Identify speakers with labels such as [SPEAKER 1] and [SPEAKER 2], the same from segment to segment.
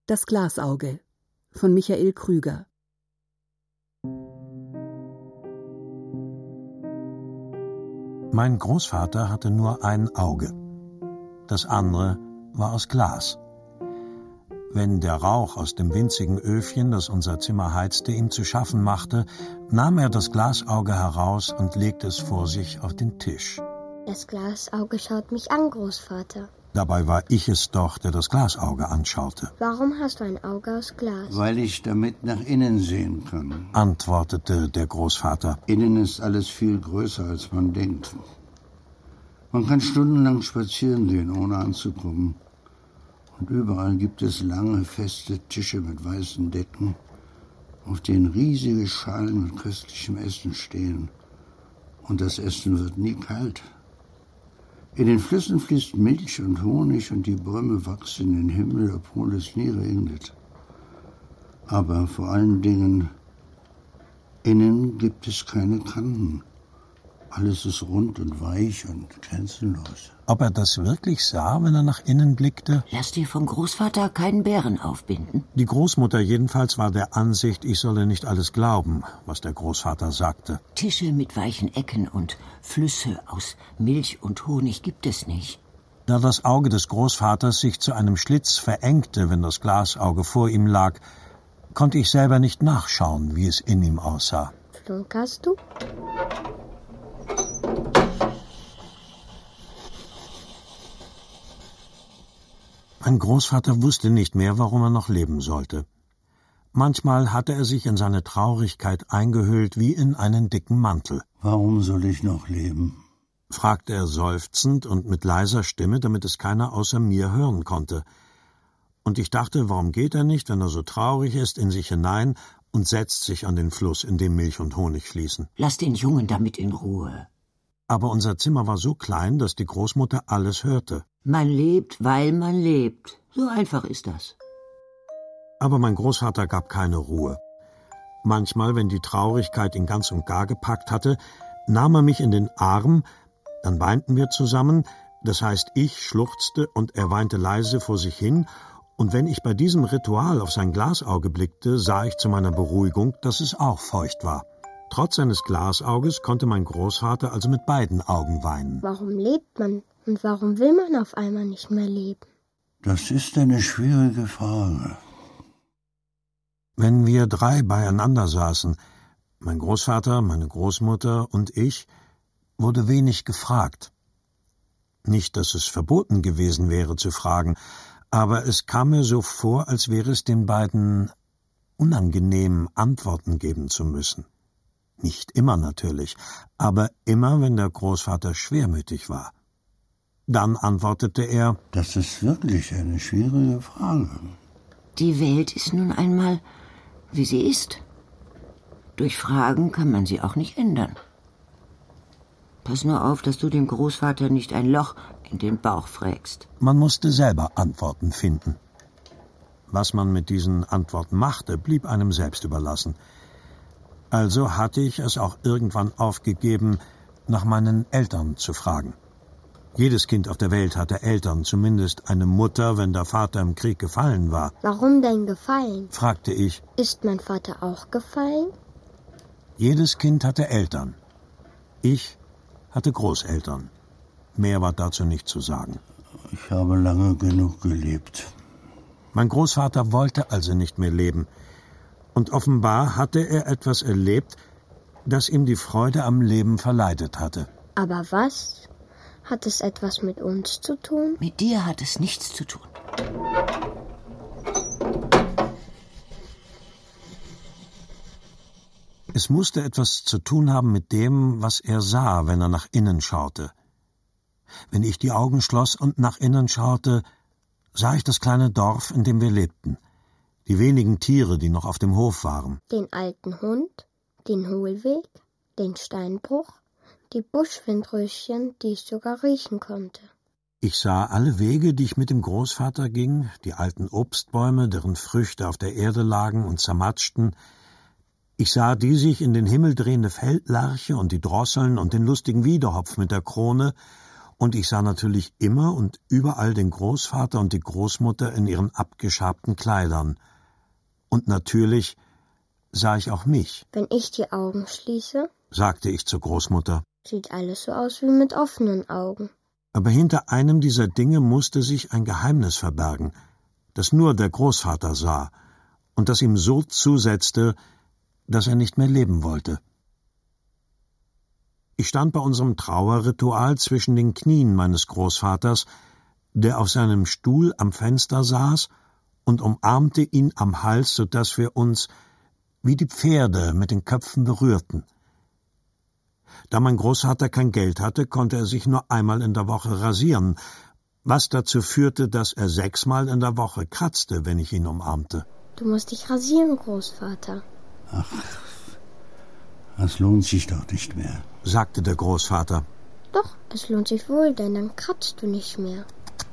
[SPEAKER 1] Das Glasauge von Michael Krüger.
[SPEAKER 2] Mein Großvater hatte nur ein Auge. Das andere war aus Glas. Wenn der Rauch aus dem winzigen Öfchen, das unser Zimmer heizte, ihm zu schaffen machte, nahm er das Glasauge heraus und legte es vor sich auf den Tisch.
[SPEAKER 3] Das Glasauge schaut mich an, Großvater.
[SPEAKER 2] Dabei war ich es doch, der das Glasauge anschaute.
[SPEAKER 3] Warum hast du ein Auge aus Glas?
[SPEAKER 4] Weil ich damit nach innen sehen kann,
[SPEAKER 2] antwortete der Großvater.
[SPEAKER 4] Innen ist alles viel größer, als man denkt. Man kann stundenlang spazieren gehen, ohne anzukommen. Und überall gibt es lange, feste Tische mit weißen Decken, auf denen riesige Schalen mit köstlichem Essen stehen. Und das Essen wird nie kalt. In den Flüssen fließt Milch und Honig und die Bäume wachsen in den Himmel, obwohl es nie regnet. Aber vor allen Dingen, innen gibt es keine Kanten. Alles ist rund und weich und grenzenlos.
[SPEAKER 2] Ob er das wirklich sah, wenn er nach innen blickte?
[SPEAKER 5] Lass dir vom Großvater keinen Bären aufbinden.
[SPEAKER 2] Die Großmutter jedenfalls war der Ansicht, ich solle nicht alles glauben, was der Großvater sagte.
[SPEAKER 5] Tische mit weichen Ecken und Flüsse aus Milch und Honig gibt es nicht.
[SPEAKER 2] Da das Auge des Großvaters sich zu einem Schlitz verengte, wenn das Glasauge vor ihm lag, konnte ich selber nicht nachschauen, wie es in ihm aussah.
[SPEAKER 3] Flunkerst du?
[SPEAKER 2] Mein Großvater wusste nicht mehr, warum er noch leben sollte. Manchmal hatte er sich in seine Traurigkeit eingehüllt wie in einen dicken Mantel.
[SPEAKER 4] Warum soll ich noch leben?
[SPEAKER 2] Fragte er seufzend und mit leiser Stimme, damit es keiner außer mir hören konnte. Und ich dachte, warum geht er nicht, wenn er so traurig ist, in sich hinein und setzt sich an den Fluss, in dem Milch und Honig fließen.
[SPEAKER 5] Lass den Jungen damit in Ruhe.
[SPEAKER 2] Aber unser Zimmer war so klein, dass die Großmutter alles hörte.
[SPEAKER 5] Man lebt, weil man lebt. So einfach ist das.
[SPEAKER 2] Aber mein Großvater gab keine Ruhe. Manchmal, wenn die Traurigkeit ihn ganz und gar gepackt hatte, nahm er mich in den Arm, dann weinten wir zusammen, das heißt, ich schluchzte und er weinte leise vor sich hin, und wenn ich bei diesem Ritual auf sein Glasauge blickte, sah ich zu meiner Beruhigung, dass es auch feucht war. Trotz seines Glasauges konnte mein Großvater also mit beiden Augen weinen.
[SPEAKER 3] Warum lebt man und warum will man auf einmal nicht mehr leben?
[SPEAKER 4] Das ist eine schwierige Frage.
[SPEAKER 2] Wenn wir drei beieinander saßen, mein Großvater, meine Großmutter und ich, wurde wenig gefragt. Nicht, dass es verboten gewesen wäre zu fragen, aber es kam mir so vor, als wäre es den beiden unangenehm, Antworten geben zu müssen. Nicht immer natürlich, aber immer, wenn der Großvater schwermütig war. Dann antwortete er:
[SPEAKER 4] Das ist wirklich eine schwierige Frage.
[SPEAKER 5] Die Welt ist nun einmal, wie sie ist. Durch Fragen kann man sie auch nicht ändern. Pass nur auf, dass du dem Großvater nicht ein Loch in den Bauch frägst.
[SPEAKER 2] Man musste selber Antworten finden. Was man mit diesen Antworten machte, blieb einem selbst überlassen. Also hatte ich es auch irgendwann aufgegeben, nach meinen Eltern zu fragen. Jedes Kind auf der Welt hatte Eltern, zumindest eine Mutter, wenn der Vater im Krieg gefallen war.
[SPEAKER 3] Warum denn gefallen?
[SPEAKER 2] Fragte ich.
[SPEAKER 3] Ist mein Vater auch gefallen?
[SPEAKER 2] Jedes Kind hatte Eltern. Ich hatte Großeltern. Mehr war dazu nicht zu sagen.
[SPEAKER 4] Ich habe lange genug gelebt.
[SPEAKER 2] Mein Großvater wollte also nicht mehr leben. Und offenbar hatte er etwas erlebt, das ihm die Freude am Leben verleidet hatte.
[SPEAKER 3] Aber was? Hat es etwas mit uns zu tun?
[SPEAKER 5] Mit dir hat es nichts zu tun.
[SPEAKER 2] Es musste etwas zu tun haben mit dem, was er sah, wenn er nach innen schaute. Wenn ich die Augen schloss und nach innen schaute, sah ich das kleine Dorf, in dem wir lebten. Die wenigen Tiere, die noch auf dem Hof waren.
[SPEAKER 3] Den alten Hund, den Hohlweg, den Steinbruch, die Buschwindröschen, die ich sogar riechen konnte.
[SPEAKER 2] Ich sah alle Wege, die ich mit dem Großvater ging, die alten Obstbäume, deren Früchte auf der Erde lagen und zermatschten. Ich sah die sich in den Himmel drehende Feldlerche und die Drosseln und den lustigen Wiedehopf mit der Krone Und ich sah natürlich immer und überall den Großvater und die Großmutter in ihren abgeschabten Kleidern. Und natürlich sah ich auch mich.
[SPEAKER 3] Wenn ich die Augen schließe,
[SPEAKER 2] sagte ich zur Großmutter.
[SPEAKER 3] Sieht alles so aus wie mit offenen Augen.
[SPEAKER 2] Aber hinter einem dieser Dinge musste sich ein Geheimnis verbergen, das nur der Großvater sah und das ihm so zusetzte, dass er nicht mehr leben wollte. Ich stand bei unserem Trauerritual zwischen den Knien meines Großvaters, der auf seinem Stuhl am Fenster saß, und umarmte ihn am Hals, so dass wir uns wie die Pferde mit den Köpfen berührten. Da mein Großvater kein Geld hatte, konnte er sich nur einmal in der Woche rasieren, was dazu führte, dass er 6-mal in der Woche kratzte, wenn ich ihn umarmte.
[SPEAKER 3] Du musst dich rasieren, Großvater.
[SPEAKER 4] Ach, das lohnt sich doch nicht mehr,
[SPEAKER 2] sagte der Großvater.
[SPEAKER 3] Doch, es lohnt sich wohl, denn dann kratzt du nicht mehr.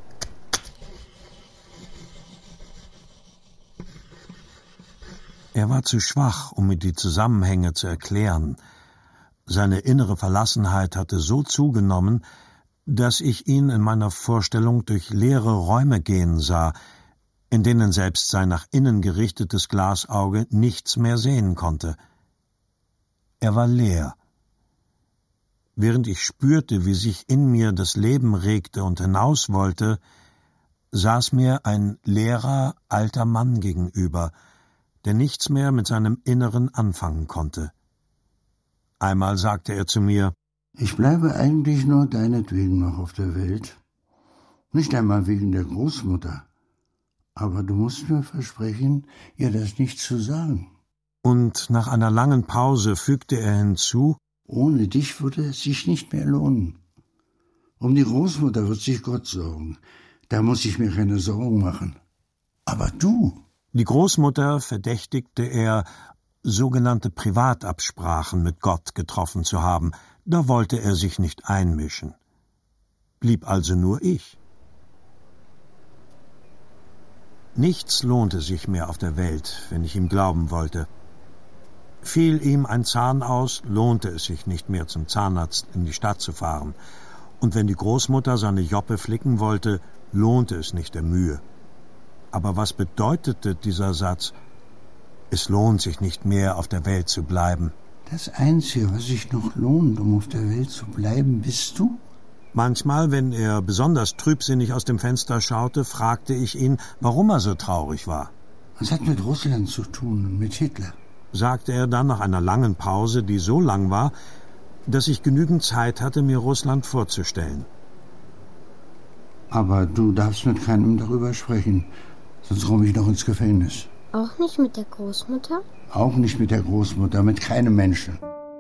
[SPEAKER 2] Er war zu schwach, um mir die Zusammenhänge zu erklären. Seine innere Verlassenheit hatte so zugenommen, dass ich ihn in meiner Vorstellung durch leere Räume gehen sah, in denen selbst sein nach innen gerichtetes Glasauge nichts mehr sehen konnte. Er war leer. Während ich spürte, wie sich in mir das Leben regte und hinaus wollte, saß mir ein leerer, alter Mann gegenüber, der nichts mehr mit seinem Inneren anfangen konnte. Einmal sagte er zu mir:
[SPEAKER 4] Ich bleibe eigentlich nur deinetwegen noch auf der Welt. Nicht einmal wegen der Großmutter. Aber du musst mir versprechen, ihr das nicht zu sagen.
[SPEAKER 2] Und nach einer langen Pause fügte er hinzu:
[SPEAKER 4] Ohne dich würde es sich nicht mehr lohnen. Um die Großmutter wird sich Gott sorgen. Da muss ich mir keine Sorgen machen. Aber du?
[SPEAKER 2] Die Großmutter verdächtigte er, sogenannte Privatabsprachen mit Gott getroffen zu haben. Da wollte er sich nicht einmischen. Blieb also nur ich. Nichts lohnte sich mehr auf der Welt, wenn ich ihm glauben wollte. Fiel ihm ein Zahn aus, lohnte es sich nicht mehr, zum Zahnarzt in die Stadt zu fahren. Und wenn die Großmutter seine Joppe flicken wollte, lohnte es nicht der Mühe. Aber was bedeutete dieser Satz? Es lohnt sich nicht mehr, auf der Welt zu bleiben.
[SPEAKER 4] Das Einzige, was sich noch lohnt, um auf der Welt zu bleiben, bist du?
[SPEAKER 2] Manchmal, wenn er besonders trübsinnig aus dem Fenster schaute, fragte ich ihn, warum er so traurig war.
[SPEAKER 4] Was hat mit Russland zu tun und mit Hitler?
[SPEAKER 2] Sagte er dann nach einer langen Pause, die so lang war, dass ich genügend Zeit hatte, mir Russland vorzustellen.
[SPEAKER 4] Aber du darfst mit keinem darüber sprechen, sonst komme ich noch ins Gefängnis.
[SPEAKER 3] Auch nicht mit der Großmutter?
[SPEAKER 4] Auch nicht mit der Großmutter, mit keinem Menschen.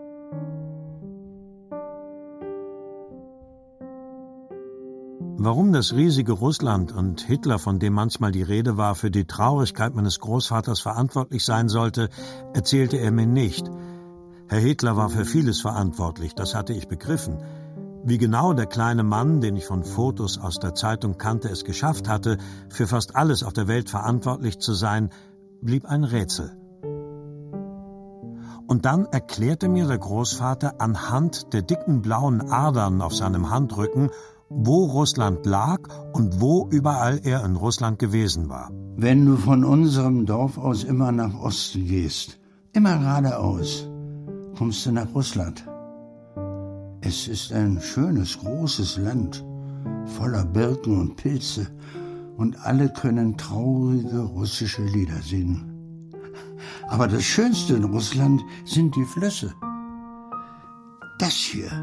[SPEAKER 2] Warum das riesige Russland und Hitler, von dem manchmal die Rede war, für die Traurigkeit meines Großvaters verantwortlich sein sollte, erzählte er mir nicht. Herr Hitler war für vieles verantwortlich, das hatte ich begriffen. Wie genau der kleine Mann, den ich von Fotos aus der Zeitung kannte, es geschafft hatte, für fast alles auf der Welt verantwortlich zu sein, blieb ein Rätsel. Und dann erklärte mir der Großvater anhand der dicken blauen Adern auf seinem Handrücken, wo Russland lag und wo überall er in Russland gewesen war.
[SPEAKER 4] Wenn du von unserem Dorf aus immer nach Osten gehst, immer geradeaus, kommst du nach Russland. Es ist ein schönes, großes Land, voller Birken und Pilze, und alle können traurige russische Lieder singen. Aber das Schönste in Russland sind die Flüsse. Das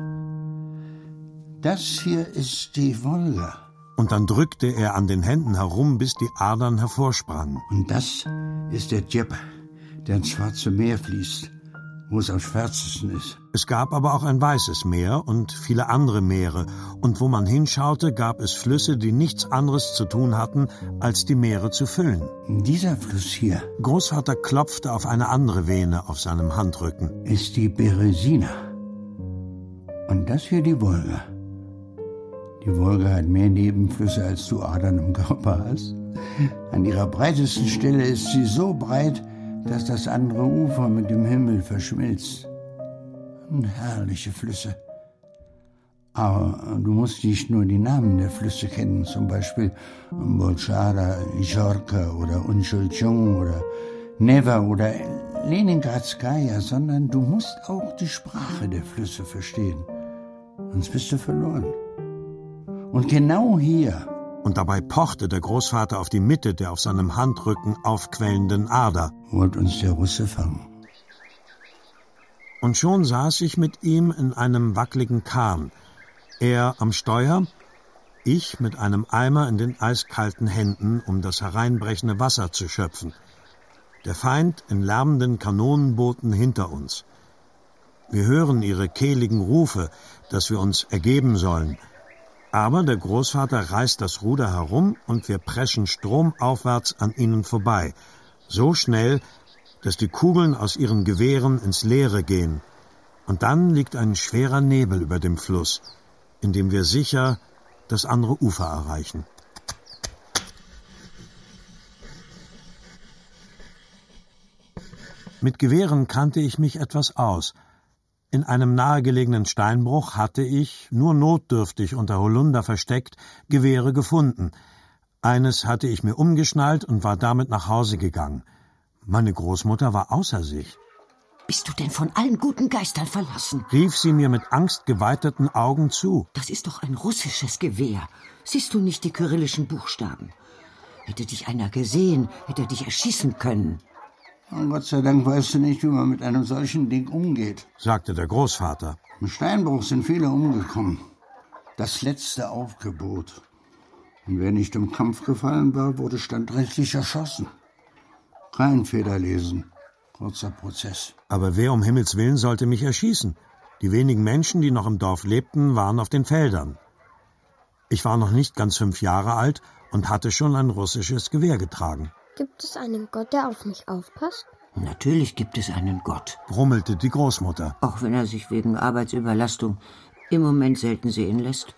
[SPEAKER 4] hier ist die Wolga.
[SPEAKER 2] Und dann drückte er an den Händen herum, bis die Adern hervorsprangen.
[SPEAKER 4] Und das ist der Djeper, der ins Schwarze Meer fließt, wo es am schwärzesten ist.
[SPEAKER 2] Es gab aber auch ein Weißes Meer und viele andere Meere. Und wo man hinschaute, gab es Flüsse, die nichts anderes zu tun hatten, als die Meere zu füllen.
[SPEAKER 4] Dieser Fluss hier
[SPEAKER 2] Großvater klopfte auf eine andere Vene auf seinem Handrücken.
[SPEAKER 4] Ist die Beresina. Und das hier die Wolga. Die Wolga hat mehr Nebenflüsse, als du Adern im Körper hast. An ihrer breitesten Stelle ist sie so breit, dass das andere Ufer mit dem Himmel verschmilzt. Herrliche Flüsse. Aber du musst nicht nur die Namen der Flüsse kennen, zum Beispiel Bolchara, Jorka oder Unchulchung oder Neva oder Leningradskaya, sondern du musst auch die Sprache der Flüsse verstehen. Sonst bist du verloren. Und genau hier...
[SPEAKER 2] Und dabei pochte der Großvater auf die Mitte der auf seinem Handrücken aufquellenden Ader.
[SPEAKER 4] Wollte uns der Russe fangen.
[SPEAKER 2] Und schon saß ich mit ihm in einem wackeligen Kahn. Er am Steuer, ich mit einem Eimer in den eiskalten Händen, um das hereinbrechende Wasser zu schöpfen. Der Feind in lärmenden Kanonenbooten hinter uns. Wir hören ihre kehligen Rufe, dass wir uns ergeben sollen. Aber der Großvater reißt das Ruder herum und wir preschen stromaufwärts an ihnen vorbei. So schnell, dass die Kugeln aus ihren Gewehren ins Leere gehen. Und dann liegt ein schwerer Nebel über dem Fluss, in dem wir sicher das andere Ufer erreichen. Mit Gewehren kannte ich mich etwas aus. In einem nahegelegenen Steinbruch hatte ich, nur notdürftig unter Holunder versteckt, Gewehre gefunden. Eines hatte ich mir umgeschnallt und war damit nach Hause gegangen. Meine Großmutter war außer sich.
[SPEAKER 5] »Bist du denn von allen guten Geistern verlassen?«
[SPEAKER 2] rief sie mir mit angstgeweiteten Augen zu.
[SPEAKER 5] »Das ist doch ein russisches Gewehr. Siehst du nicht die kyrillischen Buchstaben? Hätte dich einer gesehen, hätte er dich erschießen können.«
[SPEAKER 4] Und Gott sei Dank weißt du nicht, wie man mit einem solchen Ding umgeht,
[SPEAKER 2] sagte der Großvater.
[SPEAKER 4] Im Steinbruch sind viele umgekommen. Das letzte Aufgebot. Und wer nicht im Kampf gefallen war, wurde standrechtlich erschossen. Kein Federlesen. Kurzer Prozess.
[SPEAKER 2] Aber wer um Himmels Willen sollte mich erschießen? Die wenigen Menschen, die noch im Dorf lebten, waren auf den Feldern. Ich war noch nicht ganz 5 Jahre alt und hatte schon ein russisches Gewehr getragen.
[SPEAKER 3] Gibt es einen Gott, der auf mich aufpasst?
[SPEAKER 5] Natürlich gibt es einen Gott,
[SPEAKER 2] brummelte die Großmutter.
[SPEAKER 5] Auch wenn er sich wegen Arbeitsüberlastung im Moment selten sehen lässt.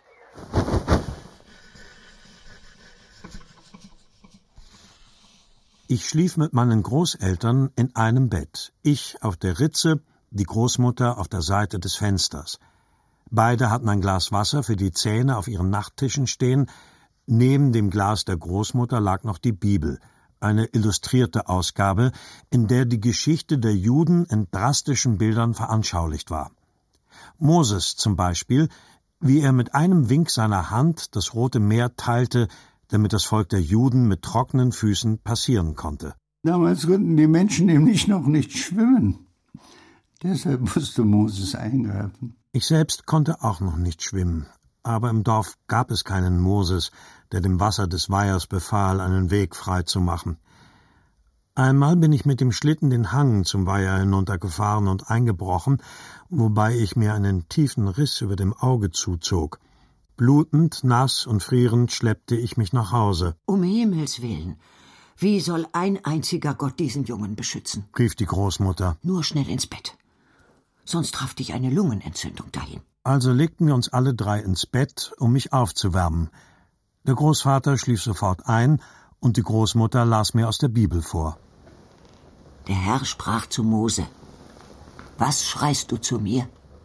[SPEAKER 2] Ich schlief mit meinen Großeltern in einem Bett. Ich auf der Ritze, die Großmutter auf der Seite des Fensters. Beide hatten ein Glas Wasser für die Zähne auf ihren Nachttischen stehen. Neben dem Glas der Großmutter lag noch die Bibel, eine illustrierte Ausgabe, in der die Geschichte der Juden in drastischen Bildern veranschaulicht war. Moses zum Beispiel, wie er mit einem Wink seiner Hand das Rote Meer teilte, damit das Volk der Juden mit trockenen Füßen passieren konnte.
[SPEAKER 4] Damals konnten die Menschen nämlich noch nicht schwimmen. Deshalb musste Moses eingreifen.
[SPEAKER 2] Ich selbst konnte auch noch nicht schwimmen, aber im Dorf gab es keinen Moses, der dem Wasser des Weihers befahl, einen Weg frei zu machen. Einmal bin ich mit dem Schlitten den Hang zum Weiher hinuntergefahren und eingebrochen, wobei ich mir einen tiefen Riss über dem Auge zuzog. Blutend, nass und frierend schleppte ich mich nach Hause.
[SPEAKER 5] »Um Himmels Willen, wie soll ein einziger Gott diesen Jungen beschützen?«
[SPEAKER 2] rief die Großmutter.
[SPEAKER 5] »Nur schnell ins Bett, sonst traf dich eine Lungenentzündung dahin.«
[SPEAKER 2] Also legten wir uns alle 3 ins Bett, um mich aufzuwärmen. Der Großvater schlief sofort ein und die Großmutter las mir aus der Bibel vor.
[SPEAKER 5] Der Herr sprach zu Mose: »Was schreist du zu mir?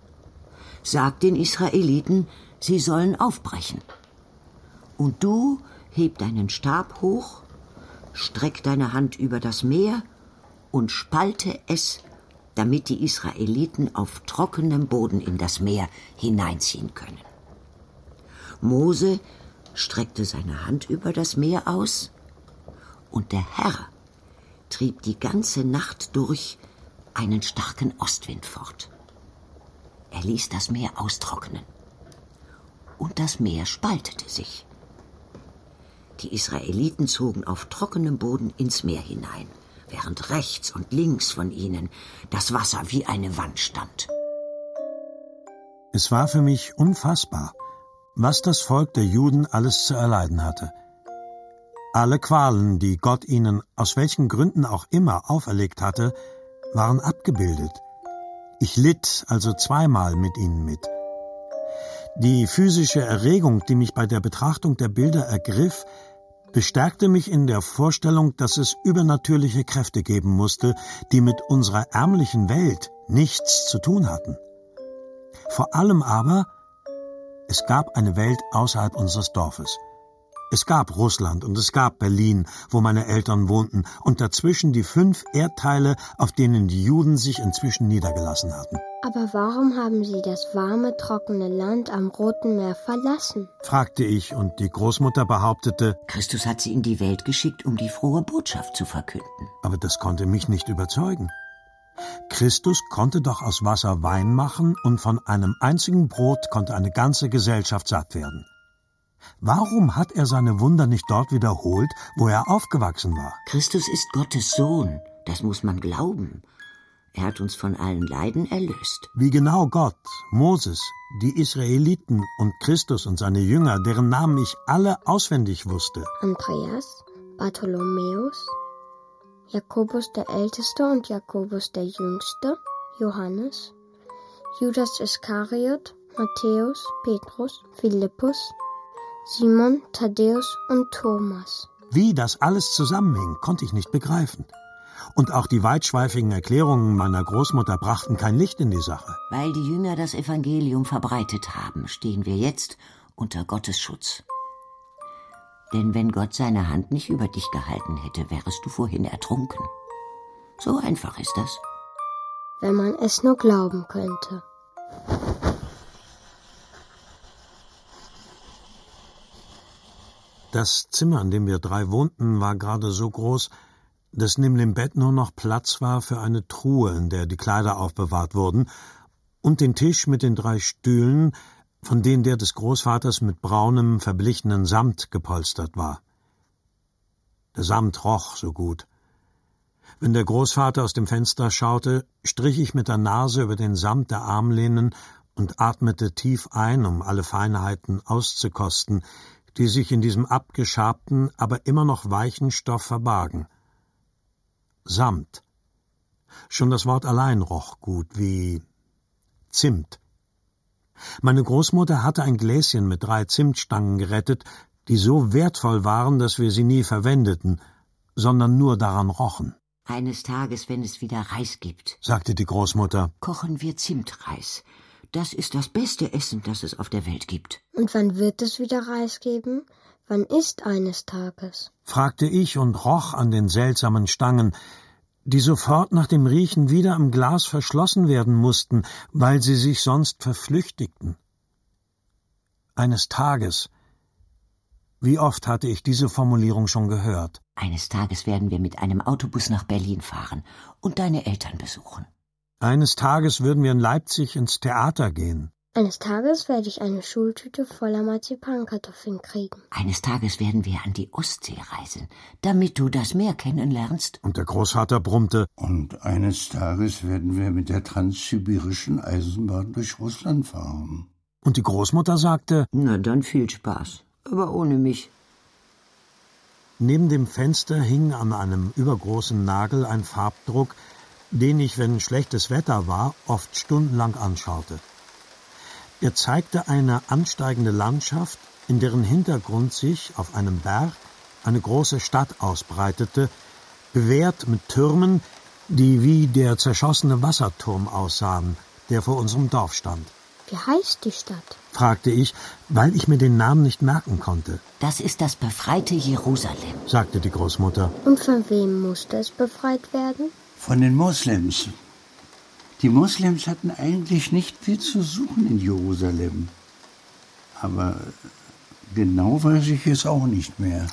[SPEAKER 5] Sag den Israeliten, sie sollen aufbrechen. Und du heb deinen Stab hoch, streck deine Hand über das Meer und spalte es, damit die Israeliten auf trockenem Boden in das Meer hineinziehen können.« Mose streckte seine Hand über das Meer aus, und der Herr trieb die ganze Nacht durch einen starken Ostwind fort. Er ließ das Meer austrocknen, und das Meer spaltete sich. Die Israeliten zogen auf trockenem Boden ins Meer hinein, während rechts und links von ihnen das Wasser wie eine Wand stand.
[SPEAKER 2] Es war für mich unfassbar, was das Volk der Juden alles zu erleiden hatte. Alle Qualen, die Gott ihnen aus welchen Gründen auch immer auferlegt hatte, waren abgebildet. Ich litt also 2-mal mit ihnen mit. Die physische Erregung, die mich bei der Betrachtung der Bilder ergriff, bestärkte mich in der Vorstellung, dass es übernatürliche Kräfte geben musste, die mit unserer ärmlichen Welt nichts zu tun hatten. Vor allem aber, Es gab eine Welt außerhalb unseres Dorfes. Es gab Russland und es gab Berlin, wo meine Eltern wohnten, und dazwischen die 5 Erdteile, auf denen die Juden sich inzwischen niedergelassen hatten.
[SPEAKER 3] Aber warum haben Sie das warme, trockene Land am Roten Meer verlassen?
[SPEAKER 2] Fragte ich, und die Großmutter behauptete,
[SPEAKER 5] Christus hat sie in die Welt geschickt, um die frohe Botschaft zu verkünden.
[SPEAKER 2] aber das konnte mich nicht überzeugen. Christus konnte doch aus Wasser Wein machen, und von einem einzigen Brot konnte eine ganze Gesellschaft satt werden. Warum hat er seine Wunder nicht dort wiederholt, wo er aufgewachsen war?
[SPEAKER 5] Christus ist Gottes Sohn, das muss man glauben. Er hat uns von allen Leiden erlöst.
[SPEAKER 2] Wie genau Gott, Moses, die Israeliten und Christus und seine Jünger, deren Namen ich alle auswendig wusste.
[SPEAKER 3] Andreas, Bartholomäus, Jakobus der Älteste und Jakobus der Jüngste, Johannes, Judas Iskariot, Matthäus, Petrus, Philippus, Simon, Thaddäus und Thomas.
[SPEAKER 2] Wie das alles zusammenhing, konnte ich nicht begreifen. Und auch die weitschweifigen Erklärungen meiner Großmutter brachten kein Licht in die Sache.
[SPEAKER 5] Weil die Jünger das Evangelium verbreitet haben, stehen wir jetzt unter Gottes Schutz. Denn wenn Gott seine Hand nicht über dich gehalten hätte, wärest du vorhin ertrunken. So einfach ist das.
[SPEAKER 3] Wenn man es nur glauben könnte.
[SPEAKER 2] Das Zimmer, in dem wir 3 wohnten, war gerade so groß, dass neben dem Bett nur noch Platz war für eine Truhe, in der die Kleider aufbewahrt wurden, und den Tisch mit den 3 Stühlen, von denen der des Großvaters mit braunem, verblichenen Samt gepolstert war. Der Samt roch so gut. Wenn der Großvater aus dem Fenster schaute, strich ich mit der Nase über den Samt der Armlehnen und atmete tief ein, um alle Feinheiten auszukosten, die sich in diesem abgeschabten, aber immer noch weichen Stoff verbargen. Samt. Schon das Wort allein roch gut, wie Zimt. Meine Großmutter hatte ein Gläschen mit 3 Zimtstangen gerettet, die so wertvoll waren, dass wir sie nie verwendeten, sondern nur daran rochen.
[SPEAKER 5] Eines Tages, wenn es wieder Reis gibt,
[SPEAKER 2] sagte die Großmutter,
[SPEAKER 5] kochen wir Zimtreis. Das ist das beste Essen, das es auf der Welt gibt.
[SPEAKER 3] Und wann wird es wieder Reis geben? Wann ist eines Tages?
[SPEAKER 2] fragte ich und roch an den seltsamen Stangen, die sofort nach dem Riechen wieder im Glas verschlossen werden mussten, weil sie sich sonst verflüchtigten. Eines Tages. Wie oft hatte ich diese Formulierung schon gehört?
[SPEAKER 5] Eines Tages werden wir mit einem Autobus nach Berlin fahren und deine Eltern besuchen.
[SPEAKER 2] Eines Tages würden wir in Leipzig ins Theater gehen.
[SPEAKER 3] Eines Tages werde ich eine Schultüte voller Marzipankartoffeln kriegen.
[SPEAKER 5] Eines Tages werden wir an die Ostsee reisen, damit du das Meer kennenlernst.
[SPEAKER 2] Und der Großvater brummte,
[SPEAKER 4] Und eines Tages werden wir mit der transsibirischen Eisenbahn durch Russland fahren.
[SPEAKER 2] und die Großmutter sagte,
[SPEAKER 5] Na dann viel Spaß, aber ohne mich.
[SPEAKER 2] neben dem Fenster hing an einem übergroßen Nagel ein Farbdruck, den ich, wenn schlechtes Wetter war, oft stundenlang anschaute. Er zeigte eine ansteigende Landschaft, in deren Hintergrund sich auf einem Berg eine große Stadt ausbreitete, bewehrt mit Türmen, die wie der zerschossene Wasserturm aussahen, der vor unserem Dorf stand.
[SPEAKER 3] Wie heißt die Stadt?
[SPEAKER 2] Fragte ich, weil ich mir den Namen nicht merken konnte.
[SPEAKER 5] Das ist das befreite Jerusalem.
[SPEAKER 2] Sagte die Großmutter.
[SPEAKER 3] Und von wem musste es befreit werden?
[SPEAKER 4] Von den Moslems. Die Moslems hatten eigentlich nicht viel zu suchen in Jerusalem. Aber genau weiß ich es auch nicht mehr.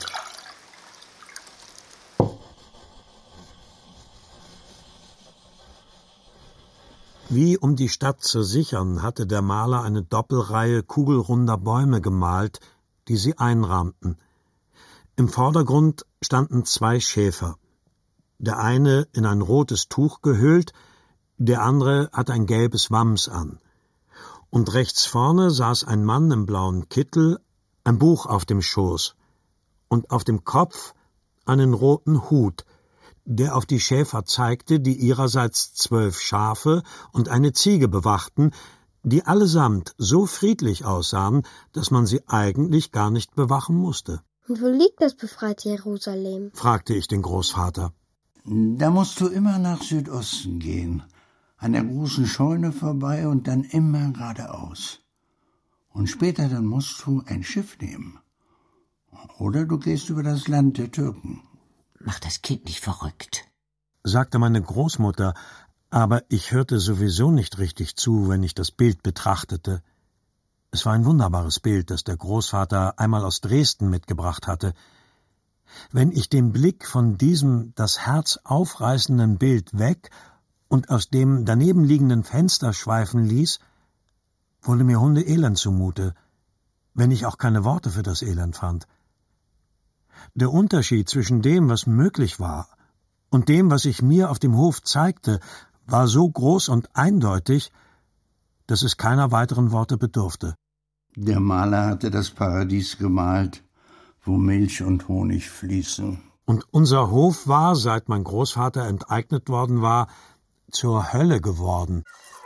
[SPEAKER 2] Wie um die Stadt zu sichern, hatte der Maler eine Doppelreihe kugelrunder Bäume gemalt, die sie einrahmten. Im Vordergrund standen 2 Schäfer. Der eine in ein rotes Tuch gehüllt, der andere hatte ein gelbes Wams an. Und rechts vorne saß ein Mann im blauen Kittel, ein Buch auf dem Schoß und auf dem Kopf einen roten Hut, der auf die Schäfer zeigte, die ihrerseits 12 Schafe und eine Ziege bewachten, die allesamt so friedlich aussahen, dass man sie eigentlich gar nicht bewachen musste.
[SPEAKER 3] Und wo liegt das befreite Jerusalem?
[SPEAKER 2] Fragte ich den Großvater.
[SPEAKER 4] Da musst du immer nach Südosten gehen, an der großen Scheune vorbei und dann immer geradeaus. Und später dann musst du ein Schiff nehmen. Oder du gehst über das Land der Türken.
[SPEAKER 5] Mach das Kind nicht verrückt,
[SPEAKER 2] sagte meine Großmutter, aber ich hörte sowieso nicht richtig zu, wenn ich das Bild betrachtete. Es war ein wunderbares Bild, das der Großvater einmal aus Dresden mitgebracht hatte. Wenn ich den Blick von diesem das Herz aufreißenden Bild weg und aus dem daneben liegenden Fenster schweifen ließ, wurde mir hundeelend zumute, wenn ich auch keine Worte für das Elend fand. Der Unterschied zwischen dem, was möglich war, und dem, was sich mir auf dem Hof zeigte, war so groß und eindeutig, dass es keiner weiteren Worte bedurfte.
[SPEAKER 4] Der Maler hatte das Paradies gemalt, wo Milch und Honig fließen.
[SPEAKER 2] Und unser Hof war, seit mein Großvater enteignet worden war, zur Hölle geworden.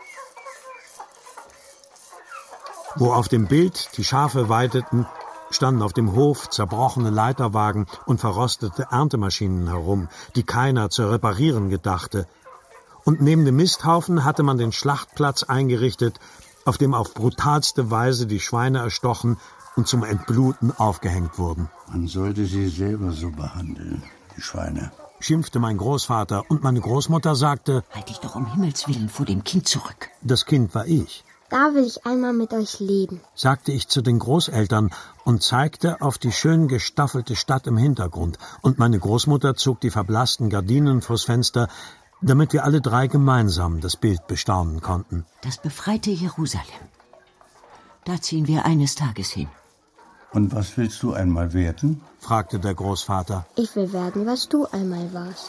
[SPEAKER 2] Wo auf dem Bild die Schafe weideten, standen auf dem Hof zerbrochene Leiterwagen und verrostete Erntemaschinen herum, die keiner zu reparieren gedachte. Und neben dem Misthaufen hatte man den Schlachtplatz eingerichtet, auf dem auf brutalste Weise die Schweine erstochen und zum Entbluten aufgehängt wurden.
[SPEAKER 4] Man sollte sie selber so behandeln, die Schweine,
[SPEAKER 2] schimpfte mein Großvater, und meine Großmutter sagte:
[SPEAKER 5] Halt dich doch um Himmels Willen vor dem Kind zurück.
[SPEAKER 2] Das Kind war ich.
[SPEAKER 3] Da will ich einmal mit euch leben,
[SPEAKER 2] sagte ich zu den Großeltern und zeigte auf die schön gestaffelte Stadt im Hintergrund, und meine Großmutter zog die verblassten Gardinen vors Fenster, damit wir alle drei gemeinsam das Bild bestaunen konnten.
[SPEAKER 5] Das befreite Jerusalem. Da ziehen wir eines Tages hin.
[SPEAKER 4] Und was willst du einmal werden?
[SPEAKER 2] fragte der Großvater.
[SPEAKER 3] Ich will werden, was du einmal warst.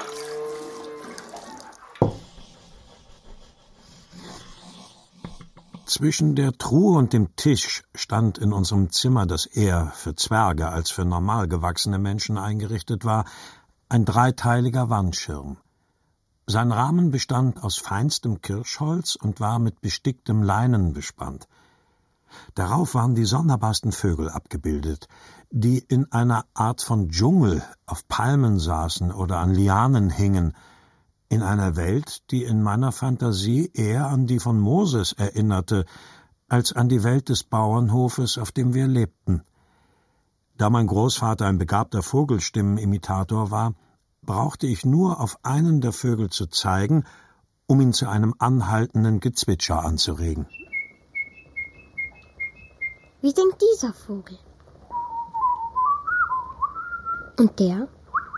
[SPEAKER 2] Zwischen der Truhe und dem Tisch stand in unserem Zimmer, das eher für Zwerge als für normal gewachsene Menschen eingerichtet war, ein dreiteiliger Wandschirm. Sein Rahmen bestand aus feinstem Kirschholz und war mit besticktem Leinen bespannt. Darauf waren die sonderbarsten Vögel abgebildet, die in einer Art von Dschungel auf Palmen saßen oder an Lianen hingen, in einer Welt, die in meiner Fantasie eher an die von Moses erinnerte, als an die Welt des Bauernhofes, auf dem wir lebten. Da mein Großvater ein begabter Vogelstimmenimitator war, brauchte ich nur auf einen der Vögel zu zeigen, um ihn zu einem anhaltenden Gezwitscher anzuregen.
[SPEAKER 3] Wie singt dieser Vogel? Und der?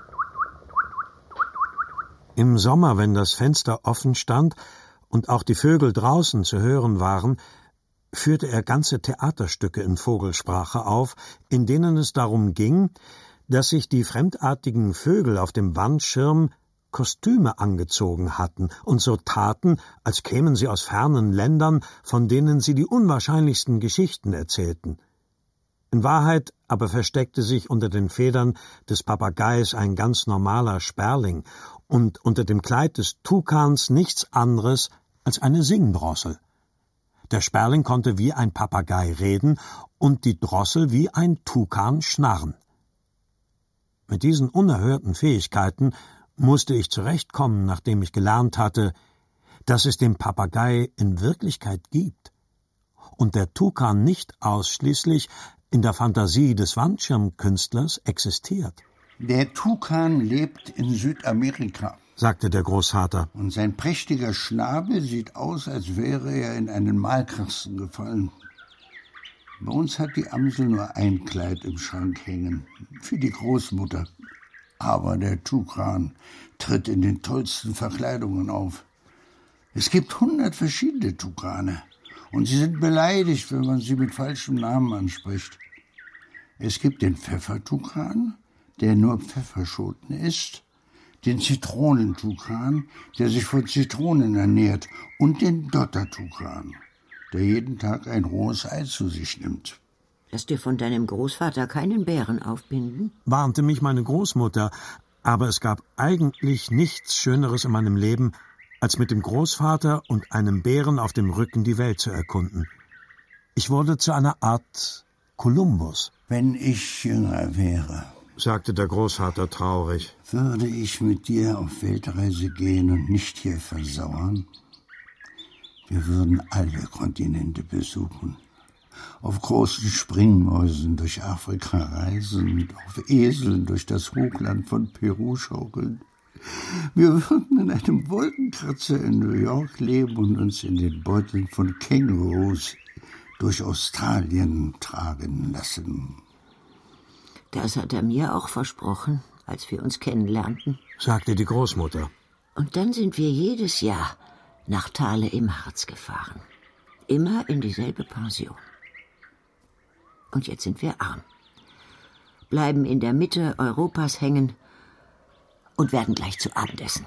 [SPEAKER 2] Im Sommer, wenn das Fenster offen stand und auch die Vögel draußen zu hören waren, führte er ganze Theaterstücke in Vogelsprache auf, in denen es darum ging, dass sich die fremdartigen Vögel auf dem Wandschirm Kostüme angezogen hatten und so taten, als kämen sie aus fernen Ländern, von denen sie die unwahrscheinlichsten Geschichten erzählten. In Wahrheit aber versteckte sich unter den Federn des Papageis ein ganz normaler Sperling und unter dem Kleid des Tukans nichts anderes als eine Singdrossel. Der Sperling konnte wie ein Papagei reden und die Drossel wie ein Tukan schnarren. Mit diesen unerhörten Fähigkeiten musste ich zurechtkommen, nachdem ich gelernt hatte, dass es den Papagei in Wirklichkeit gibt und der Tukan nicht ausschließlich in der Fantasie des Wandschirmkünstlers existiert.
[SPEAKER 4] Der Tukan lebt in Südamerika,
[SPEAKER 2] sagte der Großvater.
[SPEAKER 4] Und sein prächtiger Schnabel sieht aus, als wäre er in einen Malkasten gefallen. Bei uns hat die Amsel nur ein Kleid im Schrank hängen, für die Großmutter. Aber der Tukan tritt in den tollsten Verkleidungen auf. Es gibt 100 verschiedene Tukane, und sie sind beleidigt, wenn man sie mit falschem Namen anspricht. Es gibt den Pfeffertukan, der nur Pfefferschoten isst, den Zitronentukan, der sich von Zitronen ernährt, und den Dottertukan, der jeden Tag ein rohes Ei zu sich nimmt.
[SPEAKER 5] Lass dir von deinem Großvater keinen Bären aufbinden,
[SPEAKER 2] warnte mich meine Großmutter, aber es gab eigentlich nichts Schöneres in meinem Leben, als mit dem Großvater und einem Bären auf dem Rücken die Welt zu erkunden. Ich wurde zu einer Art Kolumbus.
[SPEAKER 4] Wenn ich jünger wäre,
[SPEAKER 2] sagte der Großvater traurig,
[SPEAKER 4] würde ich mit dir auf Weltreise gehen und nicht hier versauern. Wir würden alle Kontinente besuchen. auf großen Springmäusen durch Afrika reisen und auf Eseln durch das Hochland von Peru schaukeln. Wir würden in einem Wolkenkratzer in New York leben und uns in den Beuteln von Kängurus durch Australien tragen lassen.
[SPEAKER 5] Das hat er mir auch versprochen, als wir uns kennenlernten,
[SPEAKER 2] sagte die Großmutter.
[SPEAKER 5] Und dann sind wir jedes Jahr nach Thale im Harz gefahren. Immer in dieselbe Pension. Und jetzt sind wir arm. Bleiben in der Mitte Europas hängen und werden gleich zu Abend essen.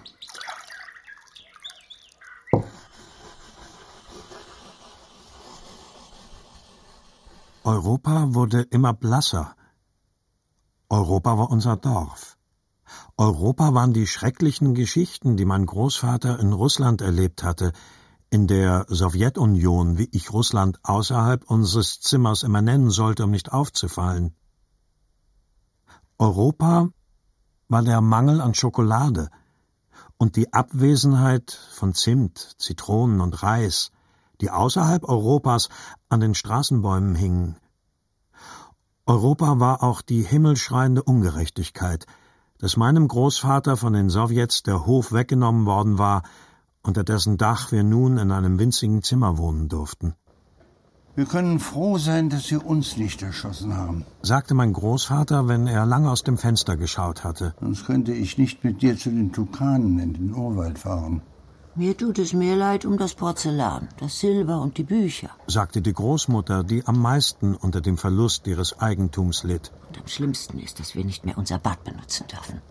[SPEAKER 2] Europa wurde immer blasser. Europa war unser Dorf. Europa waren die schrecklichen Geschichten, die mein Großvater in Russland erlebt hatte, in der Sowjetunion, wie ich Russland außerhalb unseres Zimmers immer nennen sollte, um nicht aufzufallen. Europa war der Mangel an Schokolade und die Abwesenheit von Zimt, Zitronen und Reis, die außerhalb Europas an den Straßenbäumen hingen. Europa war auch die himmelschreiende Ungerechtigkeit, dass meinem Großvater von den Sowjets der Hof weggenommen worden war, unter dessen Dach wir nun in einem winzigen Zimmer wohnen durften.
[SPEAKER 4] Wir können froh sein, dass Sie uns nicht erschossen haben,
[SPEAKER 2] sagte mein Großvater, wenn er lange aus dem Fenster geschaut hatte.
[SPEAKER 4] Sonst könnte ich nicht mit dir zu den Tukanen in den Urwald fahren.
[SPEAKER 5] Mir tut es mehr leid um das Porzellan, das Silber und die Bücher,
[SPEAKER 2] sagte die Großmutter, die am meisten unter dem Verlust ihres Eigentums litt.
[SPEAKER 5] Und am schlimmsten ist, dass wir nicht mehr unser Bad benutzen dürfen.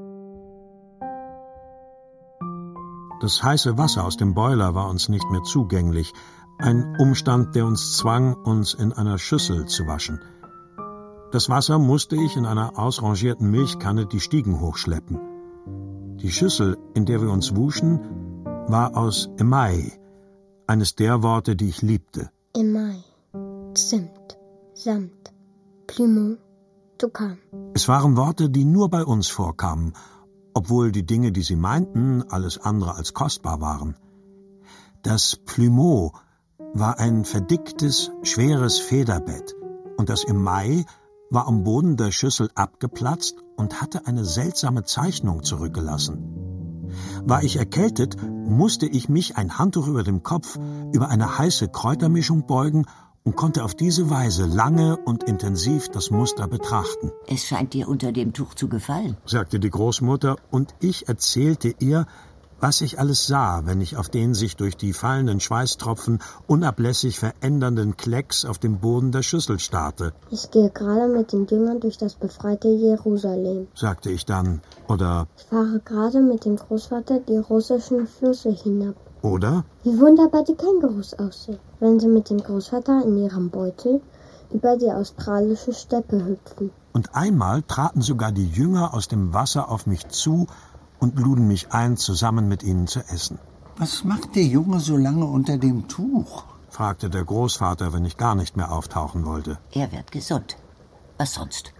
[SPEAKER 2] Das heiße Wasser aus dem Boiler war uns nicht mehr zugänglich, ein Umstand, der uns zwang, uns in einer Schüssel zu waschen. Das Wasser musste ich in einer ausrangierten Milchkanne die Stiegen hochschleppen. Die Schüssel, in der wir uns wuschen, war aus Emai, eines der Worte, die ich liebte.
[SPEAKER 3] Emai, Zimt, Samt, Plumeau, Tukan.
[SPEAKER 2] Es waren Worte, die nur bei uns vorkamen, obwohl die Dinge, die sie meinten, alles andere als kostbar waren. Das Plumeau war ein verdicktes, schweres Federbett, und das Emai war am Boden der Schüssel abgeplatzt und hatte eine seltsame Zeichnung zurückgelassen. War ich erkältet, musste ich mich, ein Handtuch über dem Kopf, über eine heiße Kräutermischung beugen und konnte auf diese Weise lange und intensiv das Muster betrachten.
[SPEAKER 5] Es scheint dir unter dem Tuch zu gefallen,
[SPEAKER 2] sagte die Großmutter, und ich erzählte ihr, was ich alles sah, wenn ich auf den sich durch die fallenden Schweißtropfen unablässig verändernden Klecks auf dem Boden der Schüssel starrte.
[SPEAKER 3] Ich gehe gerade mit den Jüngern durch das befreite Jerusalem,
[SPEAKER 2] sagte ich dann, oder
[SPEAKER 3] ich fahre gerade mit dem Großvater die russischen Flüsse hinab.
[SPEAKER 2] Oder?
[SPEAKER 3] Wie wunderbar die Kängurus aussehen, wenn sie mit dem Großvater in ihrem Beutel über die australische Steppe hüpfen.
[SPEAKER 2] Und einmal traten sogar die Jünger aus dem Wasser auf mich zu und luden mich ein, zusammen mit ihnen zu essen.
[SPEAKER 4] Was macht der Junge so lange unter dem Tuch?
[SPEAKER 2] Fragte der Großvater, wenn ich gar nicht mehr auftauchen wollte.
[SPEAKER 5] Er wird gesund. Was sonst?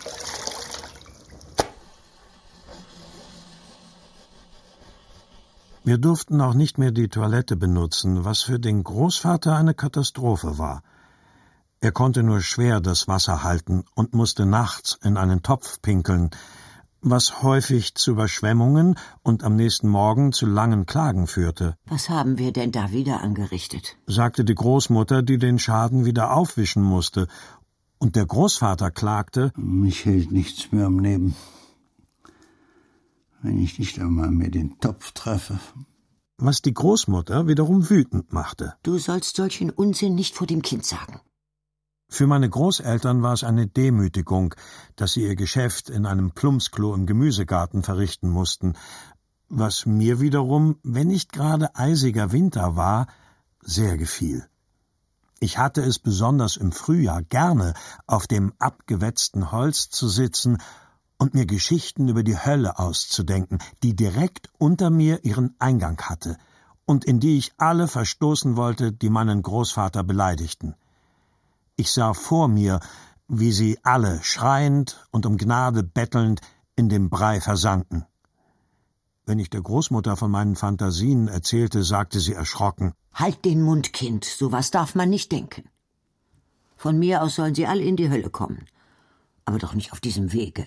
[SPEAKER 2] Wir durften auch nicht mehr die Toilette benutzen, was für den Großvater eine Katastrophe war. Er konnte nur schwer das Wasser halten und musste nachts in einen Topf pinkeln, was häufig zu Überschwemmungen und am nächsten Morgen zu langen Klagen führte.
[SPEAKER 5] Was haben wir denn da wieder angerichtet?
[SPEAKER 2] Sagte die Großmutter, die den Schaden wieder aufwischen musste. Und der Großvater klagte:
[SPEAKER 4] Mich hält nichts mehr am Leben. Wenn ich nicht einmal mehr den Topf treffe.
[SPEAKER 2] Was die Großmutter wiederum wütend machte.
[SPEAKER 5] Du sollst solchen Unsinn nicht vor dem Kind sagen.
[SPEAKER 2] Für meine Großeltern war es eine Demütigung, dass sie ihr Geschäft in einem Plumpsklo im Gemüsegarten verrichten mussten, was mir wiederum, wenn nicht gerade eisiger Winter war, sehr gefiel. Ich hatte es besonders im Frühjahr gerne, auf dem abgewetzten Holz zu sitzen und mir Geschichten über die Hölle auszudenken, die direkt unter mir ihren Eingang hatte und in die ich alle verstoßen wollte, die meinen Großvater beleidigten. Ich sah vor mir, wie sie alle schreiend und um Gnade bettelnd in dem Brei versanken. Wenn ich der Großmutter von meinen Fantasien erzählte, sagte sie erschrocken:
[SPEAKER 5] Halt den Mund, Kind, sowas darf man nicht denken. Von mir aus sollen sie alle in die Hölle kommen. Aber doch nicht auf diesem Wege.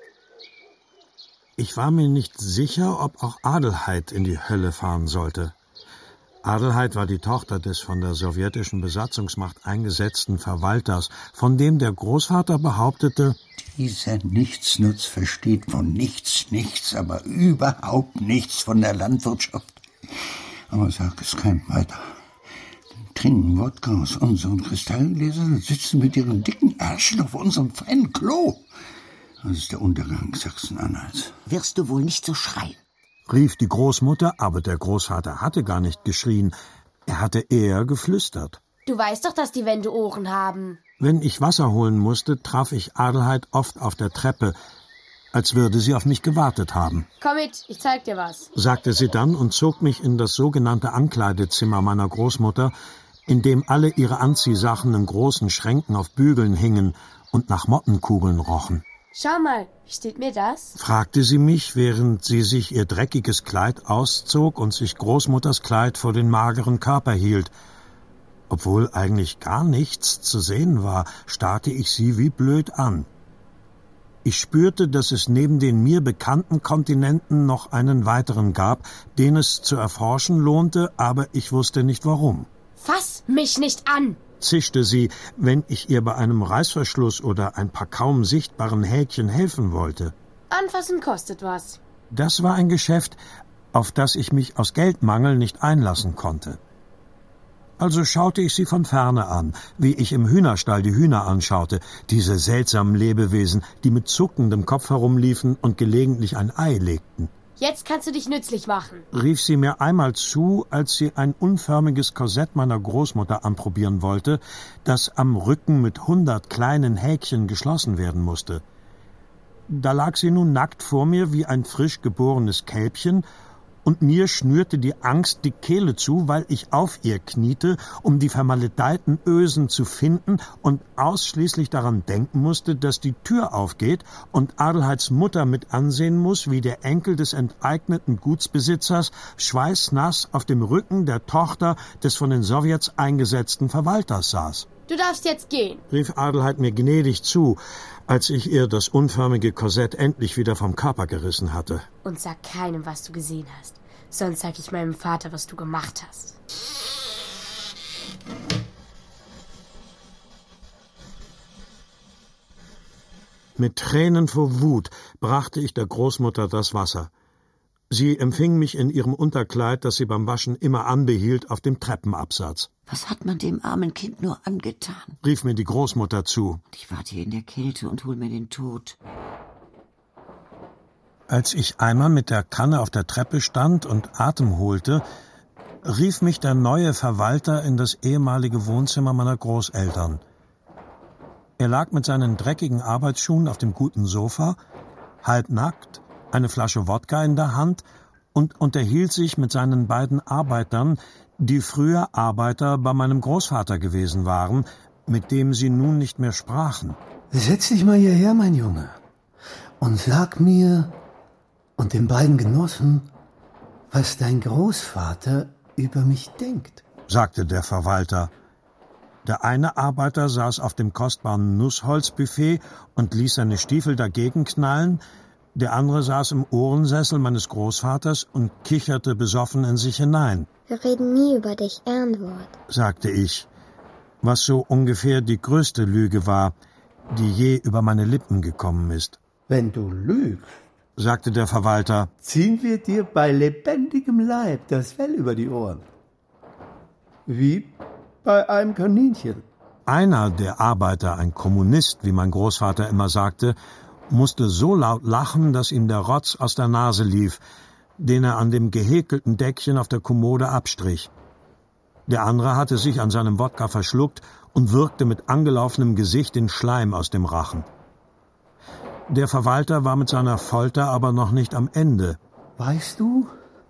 [SPEAKER 2] Ich war mir nicht sicher, ob auch Adelheid in die Hölle fahren sollte. Adelheid war die Tochter des von der sowjetischen Besatzungsmacht eingesetzten Verwalters, von dem der Großvater behauptete,
[SPEAKER 4] dieser Nichtsnutz versteht von nichts, aber überhaupt nichts von der Landwirtschaft. Aber sag es keinem weiter. Trinken Wodka aus unseren Kristallgläsern und sitzen mit ihren dicken Ärschen auf unserem feinen Klo. Das ist der Untergang Sachsen-Anhalts.
[SPEAKER 5] Wirst du wohl nicht so schreien?
[SPEAKER 2] Rief die Großmutter, aber der Großvater hatte gar nicht geschrien. Er hatte eher geflüstert.
[SPEAKER 6] Du weißt doch, dass die Wände Ohren haben.
[SPEAKER 2] Wenn ich Wasser holen musste, traf ich Adelheid oft auf der Treppe, als würde sie auf mich gewartet haben.
[SPEAKER 6] Komm mit, ich zeig dir was,
[SPEAKER 2] sagte sie dann und zog mich in das sogenannte Ankleidezimmer meiner Großmutter, in dem alle ihre Anziehsachen in großen Schränken auf Bügeln hingen und nach Mottenkugeln rochen.
[SPEAKER 6] Schau mal, wie steht mir das?
[SPEAKER 2] Fragte sie mich, während sie sich ihr dreckiges Kleid auszog und sich Großmutters Kleid vor den mageren Körper hielt. Obwohl eigentlich gar nichts zu sehen war, starrte ich sie wie blöd an. Ich spürte, dass es neben den mir bekannten Kontinenten noch einen weiteren gab, den es zu erforschen lohnte, aber ich wusste nicht warum.
[SPEAKER 6] Fass mich nicht an!
[SPEAKER 2] Zischte sie, wenn ich ihr bei einem Reißverschluss oder ein paar kaum sichtbaren Häkchen helfen wollte.
[SPEAKER 6] Anfassen kostet was.
[SPEAKER 2] Das war ein Geschäft, auf das ich mich aus Geldmangel nicht einlassen konnte. Also schaute ich sie von ferne an, wie ich im Hühnerstall die Hühner anschaute, diese seltsamen Lebewesen, die mit zuckendem Kopf herumliefen und gelegentlich ein Ei legten.
[SPEAKER 6] Jetzt kannst du dich nützlich machen,
[SPEAKER 2] rief sie mir einmal zu, als sie ein unförmiges Korsett meiner Großmutter anprobieren wollte, das am Rücken mit 100 kleinen Häkchen geschlossen werden musste. Da lag sie nun nackt vor mir wie ein frisch geborenes Kälbchen, und mir schnürte die Angst die Kehle zu, weil ich auf ihr kniete, um die vermaledeiten Ösen zu finden und ausschließlich daran denken musste, dass die Tür aufgeht und Adelheids Mutter mit ansehen muss, wie der Enkel des enteigneten Gutsbesitzers schweißnass auf dem Rücken der Tochter des von den Sowjets eingesetzten Verwalters saß.
[SPEAKER 6] Du darfst jetzt gehen,
[SPEAKER 2] rief Adelheid mir gnädig zu, als ich ihr das unförmige Korsett endlich wieder vom Körper gerissen hatte.
[SPEAKER 6] Und sag keinem, was du gesehen hast. Sonst sag ich meinem Vater, was du gemacht hast.
[SPEAKER 2] Mit Tränen vor Wut brachte ich der Großmutter das Wasser. Sie empfing mich in ihrem Unterkleid, das sie beim Waschen immer anbehielt, auf dem Treppenabsatz.
[SPEAKER 5] Was hat man dem armen Kind nur angetan?
[SPEAKER 2] Rief mir die Großmutter zu.
[SPEAKER 5] Ich warte hier in der Kälte und hol mir den Tod.
[SPEAKER 2] Als ich einmal mit der Kanne auf der Treppe stand und Atem holte, rief mich der neue Verwalter in das ehemalige Wohnzimmer meiner Großeltern. Er lag mit seinen dreckigen Arbeitsschuhen auf dem guten Sofa, halbnackt, eine Flasche Wodka in der Hand und unterhielt sich mit seinen beiden Arbeitern, die früher Arbeiter bei meinem Großvater gewesen waren, mit dem sie nun nicht mehr sprachen.
[SPEAKER 7] Setz dich mal hierher, mein Junge, und sag mir und den beiden Genossen, was dein Großvater über mich denkt,
[SPEAKER 2] sagte der Verwalter. Der eine Arbeiter saß auf dem kostbaren Nussholzbuffet und ließ seine Stiefel dagegen knallen, der andere saß im Ohrensessel meines Großvaters und kicherte besoffen in sich hinein.
[SPEAKER 3] Wir reden nie über dich, Ehrenwort,
[SPEAKER 2] sagte ich, was so ungefähr die größte Lüge war, die je über meine Lippen gekommen ist.
[SPEAKER 7] Wenn du lügst,
[SPEAKER 2] sagte der Verwalter,
[SPEAKER 7] ziehen wir dir bei lebendigem Leib das Fell über die Ohren. Wie bei einem Kaninchen.
[SPEAKER 2] Einer der Arbeiter, ein Kommunist, wie mein Großvater immer sagte, musste so laut lachen, dass ihm der Rotz aus der Nase lief, den er an dem gehäkelten Deckchen auf der Kommode abstrich. Der andere hatte sich an seinem Wodka verschluckt und würgte mit angelaufenem Gesicht den Schleim aus dem Rachen. Der Verwalter war mit seiner Folter aber noch nicht am Ende.
[SPEAKER 7] Weißt du,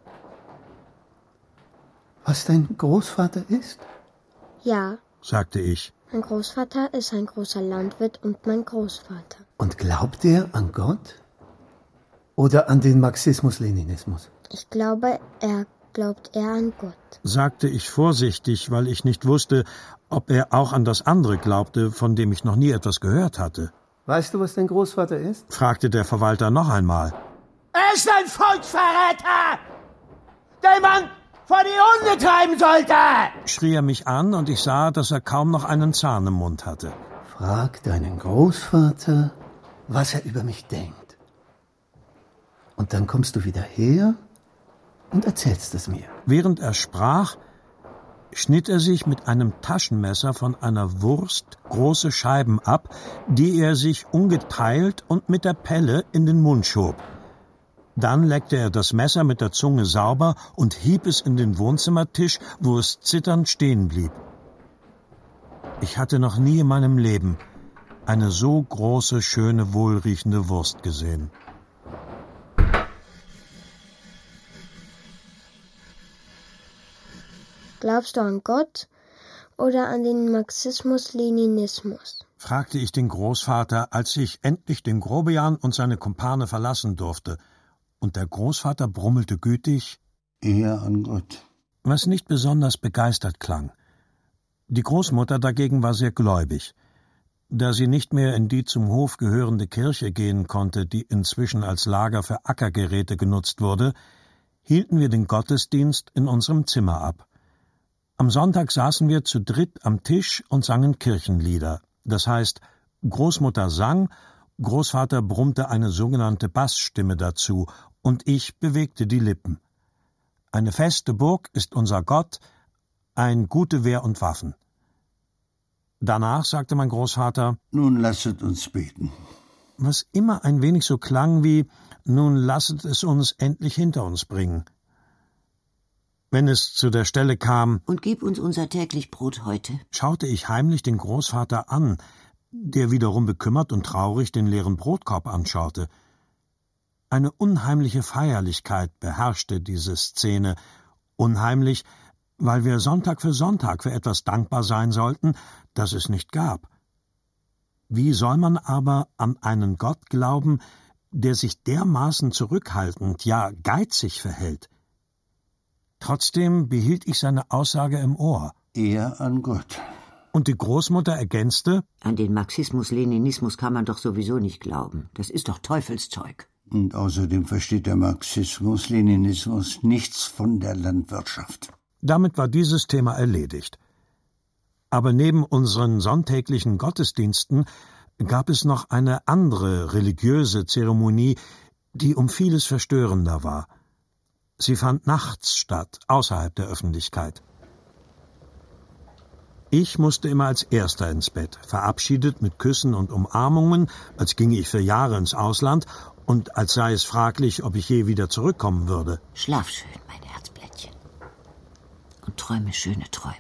[SPEAKER 7] was dein Großvater ist?
[SPEAKER 3] Ja,
[SPEAKER 2] sagte ich.
[SPEAKER 3] Mein Großvater ist ein großer Landwirt und mein Großvater.
[SPEAKER 7] Und glaubt er an Gott? Oder an den Marxismus-Leninismus?
[SPEAKER 3] Ich glaube, er glaubt eher an Gott,
[SPEAKER 2] sagte ich vorsichtig, weil ich nicht wusste, ob er auch an das andere glaubte, von dem ich noch nie etwas gehört hatte.
[SPEAKER 7] Weißt du, was dein Großvater ist?
[SPEAKER 2] Fragte der Verwalter noch einmal.
[SPEAKER 8] Er ist ein Volksverräter, den man vor die Hunde treiben sollte!
[SPEAKER 2] Schrie er mich an, und ich sah, dass er kaum noch einen Zahn im Mund hatte.
[SPEAKER 7] Frag deinen Großvater, was er über mich denkt. Und dann kommst du wieder her und erzählst es mir.
[SPEAKER 2] Während er sprach, schnitt er sich mit einem Taschenmesser von einer Wurst große Scheiben ab, die er sich ungeteilt und mit der Pelle in den Mund schob. Dann leckte er das Messer mit der Zunge sauber und hieb es in den Wohnzimmertisch, wo es zitternd stehen blieb. Ich hatte noch nie in meinem Leben eine so große, schöne, wohlriechende Wurst gesehen.
[SPEAKER 3] Glaubst du an Gott oder an den Marxismus-Leninismus?
[SPEAKER 2] Fragte ich den Großvater, als ich endlich den Grobian und seine Kumpane verlassen durfte. Und der Großvater brummelte gütig:
[SPEAKER 4] Eher an Gott.
[SPEAKER 2] Was nicht besonders begeistert klang. Die Großmutter dagegen war sehr gläubig. Da sie nicht mehr in die zum Hof gehörende Kirche gehen konnte, die inzwischen als Lager für Ackergeräte genutzt wurde, hielten wir den Gottesdienst in unserem Zimmer ab. Am Sonntag saßen wir zu dritt am Tisch und sangen Kirchenlieder. Das heißt, Großmutter sang, Großvater brummte eine sogenannte Bassstimme dazu, und ich bewegte die Lippen. Eine feste Burg ist unser Gott, ein gute Wehr und Waffen. Danach sagte mein Großvater:
[SPEAKER 4] Nun lasset uns beten.
[SPEAKER 2] Was immer ein wenig so klang wie: Nun lasset es uns endlich hinter uns bringen. Wenn es zu der Stelle kam:
[SPEAKER 5] Und gib uns unser täglich Brot heute,
[SPEAKER 2] schaute ich heimlich den Großvater an, der wiederum bekümmert und traurig den leeren Brotkorb anschaute. Eine unheimliche Feierlichkeit beherrschte diese Szene, unheimlich, weil wir Sonntag für etwas dankbar sein sollten, das es nicht gab. Wie soll man aber an einen Gott glauben, der sich dermaßen zurückhaltend, ja geizig verhält? Trotzdem behielt ich seine Aussage im Ohr.
[SPEAKER 4] Eher an Gott.
[SPEAKER 2] Und die Großmutter ergänzte:
[SPEAKER 5] An den Marxismus-Leninismus kann man doch sowieso nicht glauben. Das ist doch Teufelszeug.
[SPEAKER 4] Und außerdem versteht der Marxismus-Leninismus nichts von der Landwirtschaft.
[SPEAKER 2] Damit war dieses Thema erledigt. Aber neben unseren sonntäglichen Gottesdiensten gab es noch eine andere religiöse Zeremonie, die um vieles verstörender war. Sie fand nachts statt, außerhalb der Öffentlichkeit. Ich musste immer als Erster ins Bett, verabschiedet mit Küssen und Umarmungen, als ginge ich für Jahre ins Ausland und als sei es fraglich, ob ich je wieder zurückkommen würde.
[SPEAKER 5] Schlaf schön, mein Herzblättchen. Und träume schöne Träume.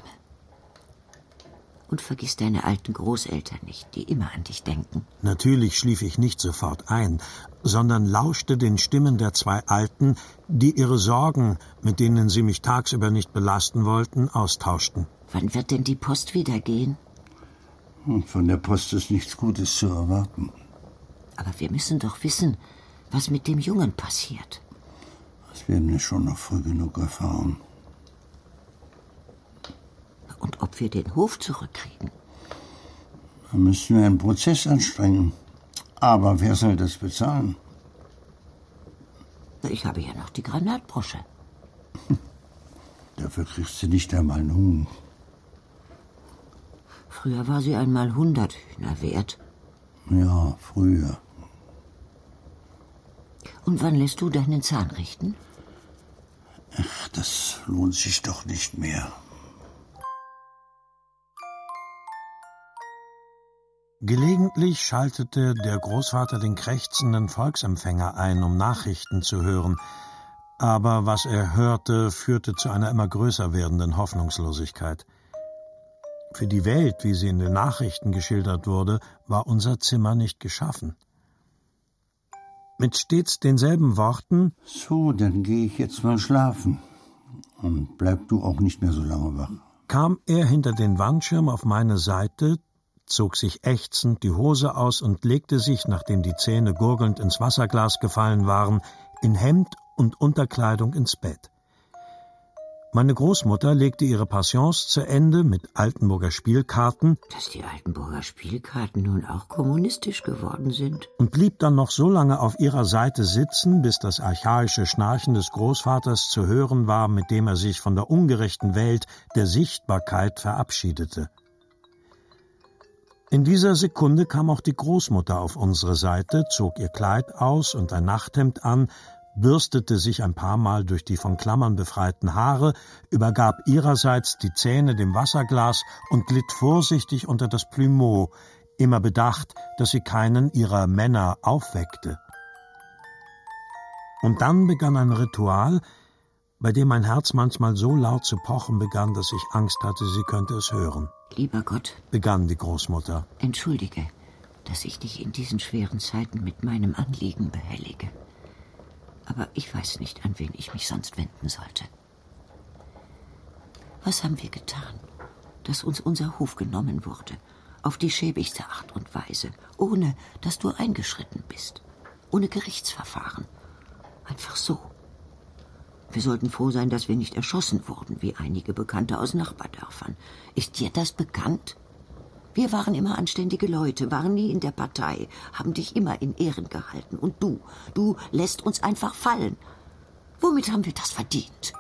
[SPEAKER 5] Und vergiss deine alten Großeltern nicht, die immer an dich denken.
[SPEAKER 2] Natürlich schlief ich nicht sofort ein, sondern lauschte den Stimmen der zwei Alten, die ihre Sorgen, mit denen sie mich tagsüber nicht belasten wollten, austauschten.
[SPEAKER 5] Wann wird denn die Post wieder gehen?
[SPEAKER 4] Von der Post ist nichts Gutes zu erwarten.
[SPEAKER 5] Aber wir müssen doch wissen, was mit dem Jungen passiert.
[SPEAKER 4] Das werden wir schon noch früh genug erfahren.
[SPEAKER 5] Und ob wir den Hof zurückkriegen?
[SPEAKER 4] Da müssen wir einen Prozess anstrengen. Aber wer soll das bezahlen?
[SPEAKER 5] Ich habe ja noch die Granatbrosche.
[SPEAKER 4] Dafür kriegst du nicht einmal einen Huhn.
[SPEAKER 5] Früher war sie einmal 100 Hühner wert.
[SPEAKER 4] Ja, früher.
[SPEAKER 5] Und wann lässt du deinen Zahn richten?
[SPEAKER 4] Ach, das lohnt sich doch nicht mehr.
[SPEAKER 2] Gelegentlich schaltete der Großvater den krächzenden Volksempfänger ein, um Nachrichten zu hören. Aber was er hörte, führte zu einer immer größer werdenden Hoffnungslosigkeit. Für die Welt, wie sie in den Nachrichten geschildert wurde, war unser Zimmer nicht geschaffen. Mit stets denselben Worten:
[SPEAKER 4] So, dann gehe ich jetzt mal schlafen. Und bleib du auch nicht mehr so lange wach.
[SPEAKER 2] Kam er hinter den Wandschirm auf meine Seite, zog sich ächzend die Hose aus und legte sich, nachdem die Zähne gurgelnd ins Wasserglas gefallen waren, in Hemd und Unterkleidung ins Bett. Meine Großmutter legte ihre Passions zu Ende mit Altenburger Spielkarten.
[SPEAKER 5] Dass die Altenburger Spielkarten nun auch kommunistisch geworden sind.
[SPEAKER 2] Und blieb dann noch so lange auf ihrer Seite sitzen, bis das archaische Schnarchen des Großvaters zu hören war, mit dem er sich von der ungerechten Welt der Sichtbarkeit verabschiedete. In dieser Sekunde kam auch die Großmutter auf unsere Seite, zog ihr Kleid aus und ein Nachthemd an, bürstete sich ein paar Mal durch die von Klammern befreiten Haare, übergab ihrerseits die Zähne dem Wasserglas und glitt vorsichtig unter das Plumeau, immer bedacht, dass sie keinen ihrer Männer aufweckte. Und dann begann ein Ritual, bei dem mein Herz manchmal so laut zu pochen begann, dass ich Angst hatte, sie könnte es hören.
[SPEAKER 5] Lieber Gott,
[SPEAKER 2] begann die Großmutter,
[SPEAKER 5] entschuldige, dass ich dich in diesen schweren Zeiten mit meinem Anliegen behellige. Aber ich weiß nicht, an wen ich mich sonst wenden sollte. Was haben wir getan, dass uns unser Hof genommen wurde, auf die schäbigste Art und Weise, ohne dass du eingeschritten bist, ohne Gerichtsverfahren, einfach so. Wir sollten froh sein, dass wir nicht erschossen wurden, wie einige Bekannte aus Nachbardörfern. Ist dir das bekannt? Wir waren immer anständige Leute, waren nie in der Partei, haben dich immer in Ehren gehalten. Und du lässt uns einfach fallen. Womit haben wir das verdient?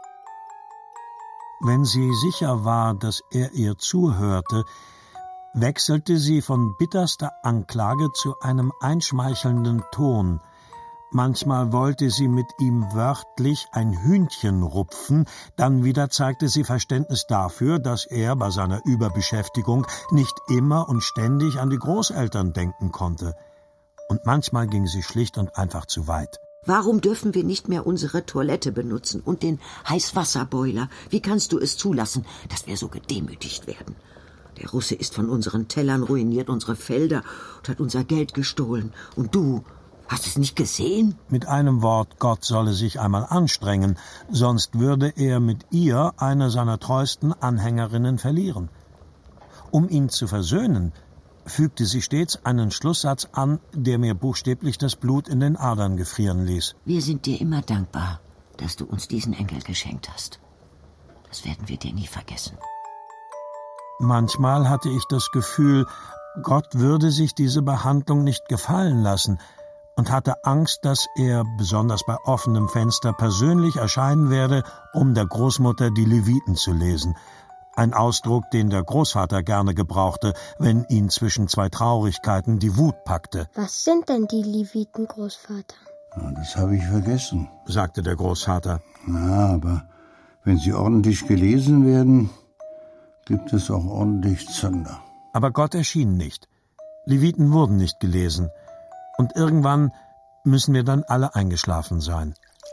[SPEAKER 2] Wenn sie sicher war, dass er ihr zuhörte, wechselte sie von bitterster Anklage zu einem einschmeichelnden Ton. Manchmal wollte sie mit ihm wörtlich ein Hühnchen rupfen, dann wieder zeigte sie Verständnis dafür, dass er bei seiner Überbeschäftigung nicht immer und ständig an die Großeltern denken konnte. Und manchmal ging sie schlicht und einfach zu weit.
[SPEAKER 5] Warum dürfen wir nicht mehr unsere Toilette benutzen und den Heißwasserboiler? Wie kannst du es zulassen, dass wir so gedemütigt werden? Der Russe ist von unseren Tellern ruiniert, unsere Felder und hat unser Geld gestohlen. Und du... Hast du es nicht gesehen?
[SPEAKER 2] Mit einem Wort, Gott solle sich einmal anstrengen, sonst würde er mit ihr eine seiner treuesten Anhängerinnen verlieren. Um ihn zu versöhnen, fügte sie stets einen Schlusssatz an, der mir buchstäblich das Blut in den Adern gefrieren ließ.
[SPEAKER 5] Wir sind dir immer dankbar, dass du uns diesen Engel geschenkt hast. Das werden wir dir nie vergessen.
[SPEAKER 2] Manchmal hatte ich das Gefühl, Gott würde sich diese Behandlung nicht gefallen lassen, und hatte Angst, dass er, besonders bei offenem Fenster, persönlich erscheinen werde, um der Großmutter die Leviten zu lesen. Ein Ausdruck, den der Großvater gerne gebrauchte, wenn ihn zwischen zwei Traurigkeiten die Wut packte.
[SPEAKER 3] Was sind denn die Leviten, Großvater?
[SPEAKER 4] Ja, das habe ich vergessen,
[SPEAKER 2] sagte der Großvater.
[SPEAKER 4] Na, aber wenn sie ordentlich gelesen werden, gibt es auch ordentlich Zunder.
[SPEAKER 2] Aber Gott erschien nicht. Leviten wurden nicht gelesen. Und irgendwann müssen wir dann alle eingeschlafen sein.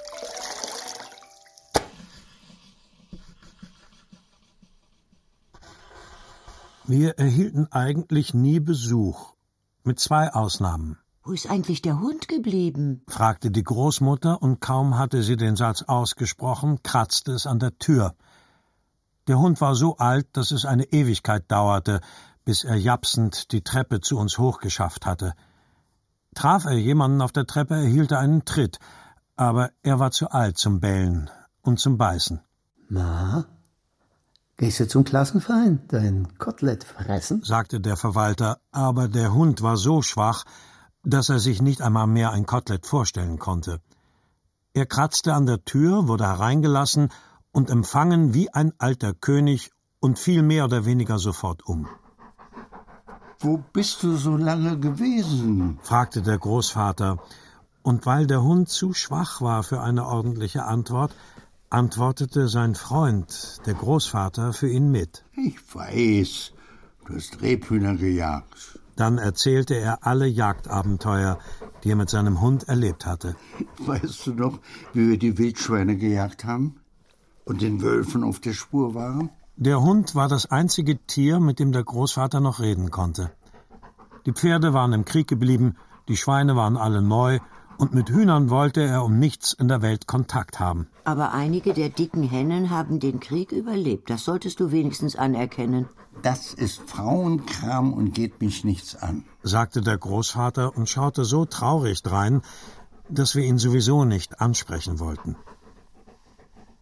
[SPEAKER 2] Wir erhielten eigentlich nie Besuch, mit 2 Ausnahmen.
[SPEAKER 5] Wo ist eigentlich der Hund geblieben?
[SPEAKER 2] Fragte die Großmutter, und kaum hatte sie den Satz ausgesprochen, kratzte es an der Tür. Der Hund war so alt, dass es eine Ewigkeit dauerte, bis er japsend die Treppe zu uns hochgeschafft hatte. Traf er jemanden auf der Treppe, erhielt er einen Tritt, aber er war zu alt zum Bellen und zum Beißen.
[SPEAKER 7] Na, gehst du zum Klassenverein, dein Kotelett fressen?
[SPEAKER 2] Sagte der Verwalter, aber der Hund war so schwach, dass er sich nicht einmal mehr ein Kotelett vorstellen konnte. Er kratzte an der Tür, wurde hereingelassen und empfangen wie ein alter König und fiel mehr oder weniger sofort um.
[SPEAKER 4] »Wo bist du so lange gewesen?«
[SPEAKER 2] fragte der Großvater, und weil der Hund zu schwach war für eine ordentliche Antwort, antwortete sein Freund, der Großvater, für ihn mit.
[SPEAKER 4] »Ich weiß, du hast Rebhühner gejagt.«
[SPEAKER 2] Dann erzählte er alle Jagdabenteuer, die er mit seinem Hund erlebt hatte.
[SPEAKER 4] »Weißt du noch, wie wir die Wildschweine gejagt haben und den Wölfen auf der Spur waren?«
[SPEAKER 2] Der Hund war das einzige Tier, mit dem der Großvater noch reden konnte. Die Pferde waren im Krieg geblieben, die Schweine waren alle neu, und mit Hühnern wollte er um nichts in der Welt Kontakt haben.
[SPEAKER 5] Aber einige der dicken Hennen haben den Krieg überlebt. Das solltest du wenigstens anerkennen.
[SPEAKER 4] »Das ist Frauenkram und geht mich nichts an«,
[SPEAKER 2] sagte der Großvater und schaute so traurig drein, dass wir ihn sowieso nicht ansprechen wollten.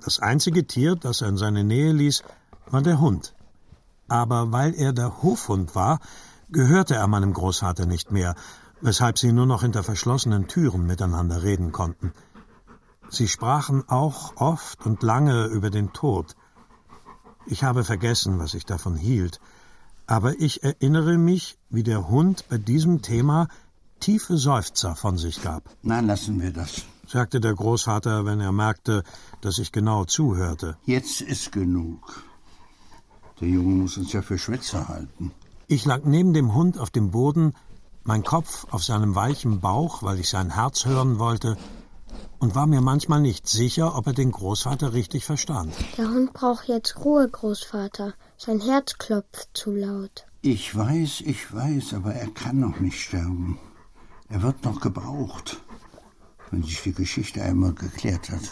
[SPEAKER 2] Das einzige Tier, das er in seine Nähe ließ, war der Hund. Aber weil er der Hofhund war, gehörte er meinem Großvater nicht mehr, weshalb sie nur noch hinter verschlossenen Türen miteinander reden konnten. Sie sprachen auch oft und lange über den Tod. Ich habe vergessen, was ich davon hielt, aber ich erinnere mich, wie der Hund bei diesem Thema tiefe Seufzer von sich gab.
[SPEAKER 4] Nein, lassen wir das,
[SPEAKER 2] sagte der Großvater, wenn er merkte, dass ich genau zuhörte.
[SPEAKER 4] Jetzt ist genug. Der Junge muss uns ja für Schwätzer halten.
[SPEAKER 2] Ich lag neben dem Hund auf dem Boden, mein Kopf auf seinem weichen Bauch, weil ich sein Herz hören wollte, und war mir manchmal nicht sicher, ob er den Großvater richtig verstand.
[SPEAKER 3] Der Hund braucht jetzt Ruhe, Großvater. Sein Herz klopft zu laut.
[SPEAKER 4] Ich weiß, aber er kann noch nicht sterben. Er wird noch gebraucht, wenn sich die Geschichte einmal geklärt hat.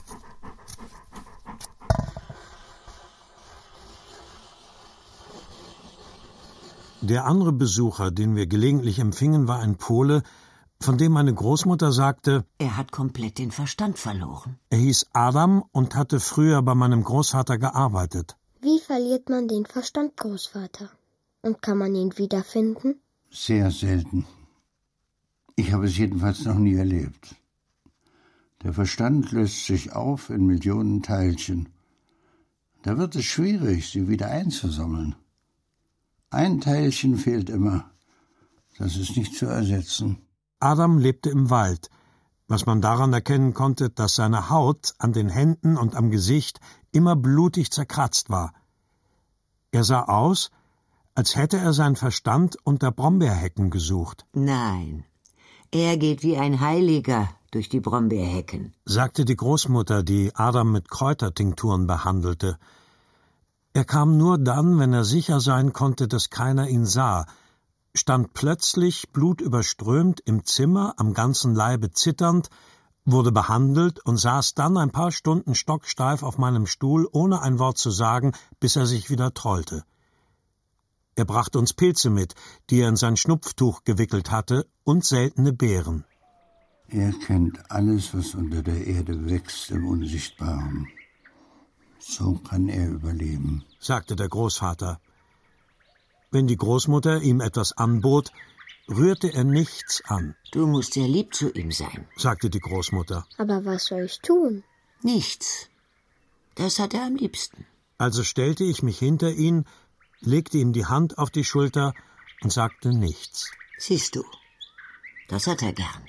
[SPEAKER 2] Der andere Besucher, den wir gelegentlich empfingen, war ein Pole, von dem meine Großmutter sagte,
[SPEAKER 5] er hat komplett den Verstand verloren.
[SPEAKER 2] Er hieß Adam und hatte früher bei meinem Großvater gearbeitet.
[SPEAKER 3] Wie verliert man den Verstand, Großvater? Und kann man ihn wiederfinden?
[SPEAKER 4] Sehr selten. Ich habe es jedenfalls noch nie erlebt. Der Verstand löst sich auf in Millionen Teilchen. Da wird es schwierig, sie wieder einzusammeln. Ein Teilchen fehlt immer. Das ist nicht zu ersetzen.
[SPEAKER 2] Adam lebte im Wald, was man daran erkennen konnte, dass seine Haut an den Händen und am Gesicht immer blutig zerkratzt war. Er sah aus, als hätte er seinen Verstand unter Brombeerhecken gesucht.
[SPEAKER 5] Nein, er geht wie ein Heiliger durch die Brombeerhecken,
[SPEAKER 2] sagte die Großmutter, die Adam mit Kräutertinkturen behandelte. Er kam nur dann, wenn er sicher sein konnte, dass keiner ihn sah, stand plötzlich blutüberströmt im Zimmer, am ganzen Leibe zitternd, wurde behandelt und saß dann ein paar Stunden stocksteif auf meinem Stuhl, ohne ein Wort zu sagen, bis er sich wieder trollte. Er brachte uns Pilze mit, die er in sein Schnupftuch gewickelt hatte, und seltene Beeren.
[SPEAKER 4] Er kennt alles, was unter der Erde wächst, im Unsichtbaren. So kann er überleben,
[SPEAKER 2] sagte der Großvater. Wenn die Großmutter ihm etwas anbot, rührte er nichts an.
[SPEAKER 5] Du musst sehr lieb zu ihm sein,
[SPEAKER 2] sagte die Großmutter.
[SPEAKER 3] Aber was soll ich tun?
[SPEAKER 5] Nichts. Das hat er am liebsten.
[SPEAKER 2] Also stellte ich mich hinter ihn, legte ihm die Hand auf die Schulter und sagte nichts.
[SPEAKER 5] Siehst du, das hat er gern.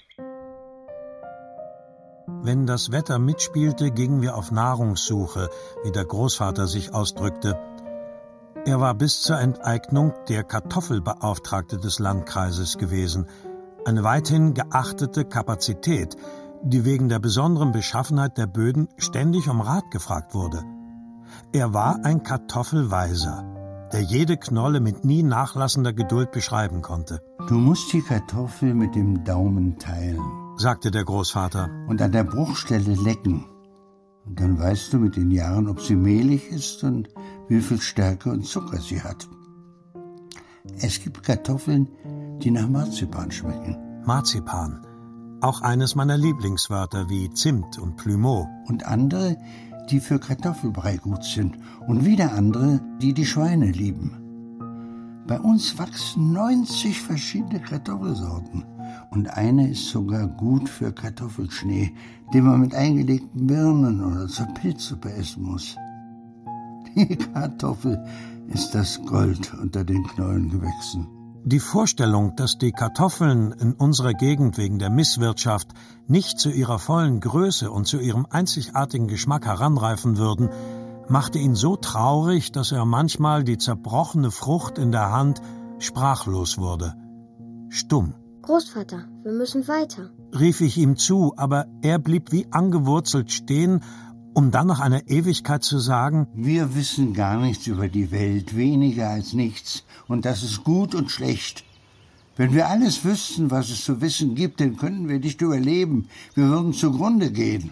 [SPEAKER 2] Wenn das Wetter mitspielte, gingen wir auf Nahrungssuche, wie der Großvater sich ausdrückte. Er war bis zur Enteignung der Kartoffelbeauftragte des Landkreises gewesen, eine weithin geachtete Kapazität, die wegen der besonderen Beschaffenheit der Böden ständig um Rat gefragt wurde. Er war ein Kartoffelweiser, der jede Knolle mit nie nachlassender Geduld beschreiben konnte.
[SPEAKER 4] Du musst die Kartoffel mit dem Daumen teilen,
[SPEAKER 2] sagte der Großvater,
[SPEAKER 4] und an der Bruchstelle lecken. Und dann weißt du mit den Jahren, ob sie mehlig ist und wie viel Stärke und Zucker sie hat. Es gibt Kartoffeln, die nach Marzipan schmecken.
[SPEAKER 2] Marzipan, auch eines meiner Lieblingswörter wie Zimt und Plumeau.
[SPEAKER 4] Und andere, die für Kartoffelbrei gut sind. Und wieder andere, die die Schweine lieben. Bei uns wachsen 90 verschiedene Kartoffelsorten. Und eine ist sogar gut für Kartoffelschnee, den man mit eingelegten Birnen oder zur Pilzsuppe essen muss. Die Kartoffel ist das Gold unter den Knollengewächsen.
[SPEAKER 2] Die Vorstellung, dass die Kartoffeln in unserer Gegend wegen der Misswirtschaft nicht zu ihrer vollen Größe und zu ihrem einzigartigen Geschmack heranreifen würden, machte ihn so traurig, dass er manchmal die zerbrochene Frucht in der Hand sprachlos wurde. Stumm.
[SPEAKER 3] Großvater, wir müssen weiter,
[SPEAKER 2] rief ich ihm zu, aber er blieb wie angewurzelt stehen, um dann nach einer Ewigkeit zu sagen:
[SPEAKER 4] Wir wissen gar nichts über die Welt, weniger als nichts, und das ist gut und schlecht. Wenn wir alles wüssten, was es zu wissen gibt, dann könnten wir nicht überleben, wir würden zugrunde gehen.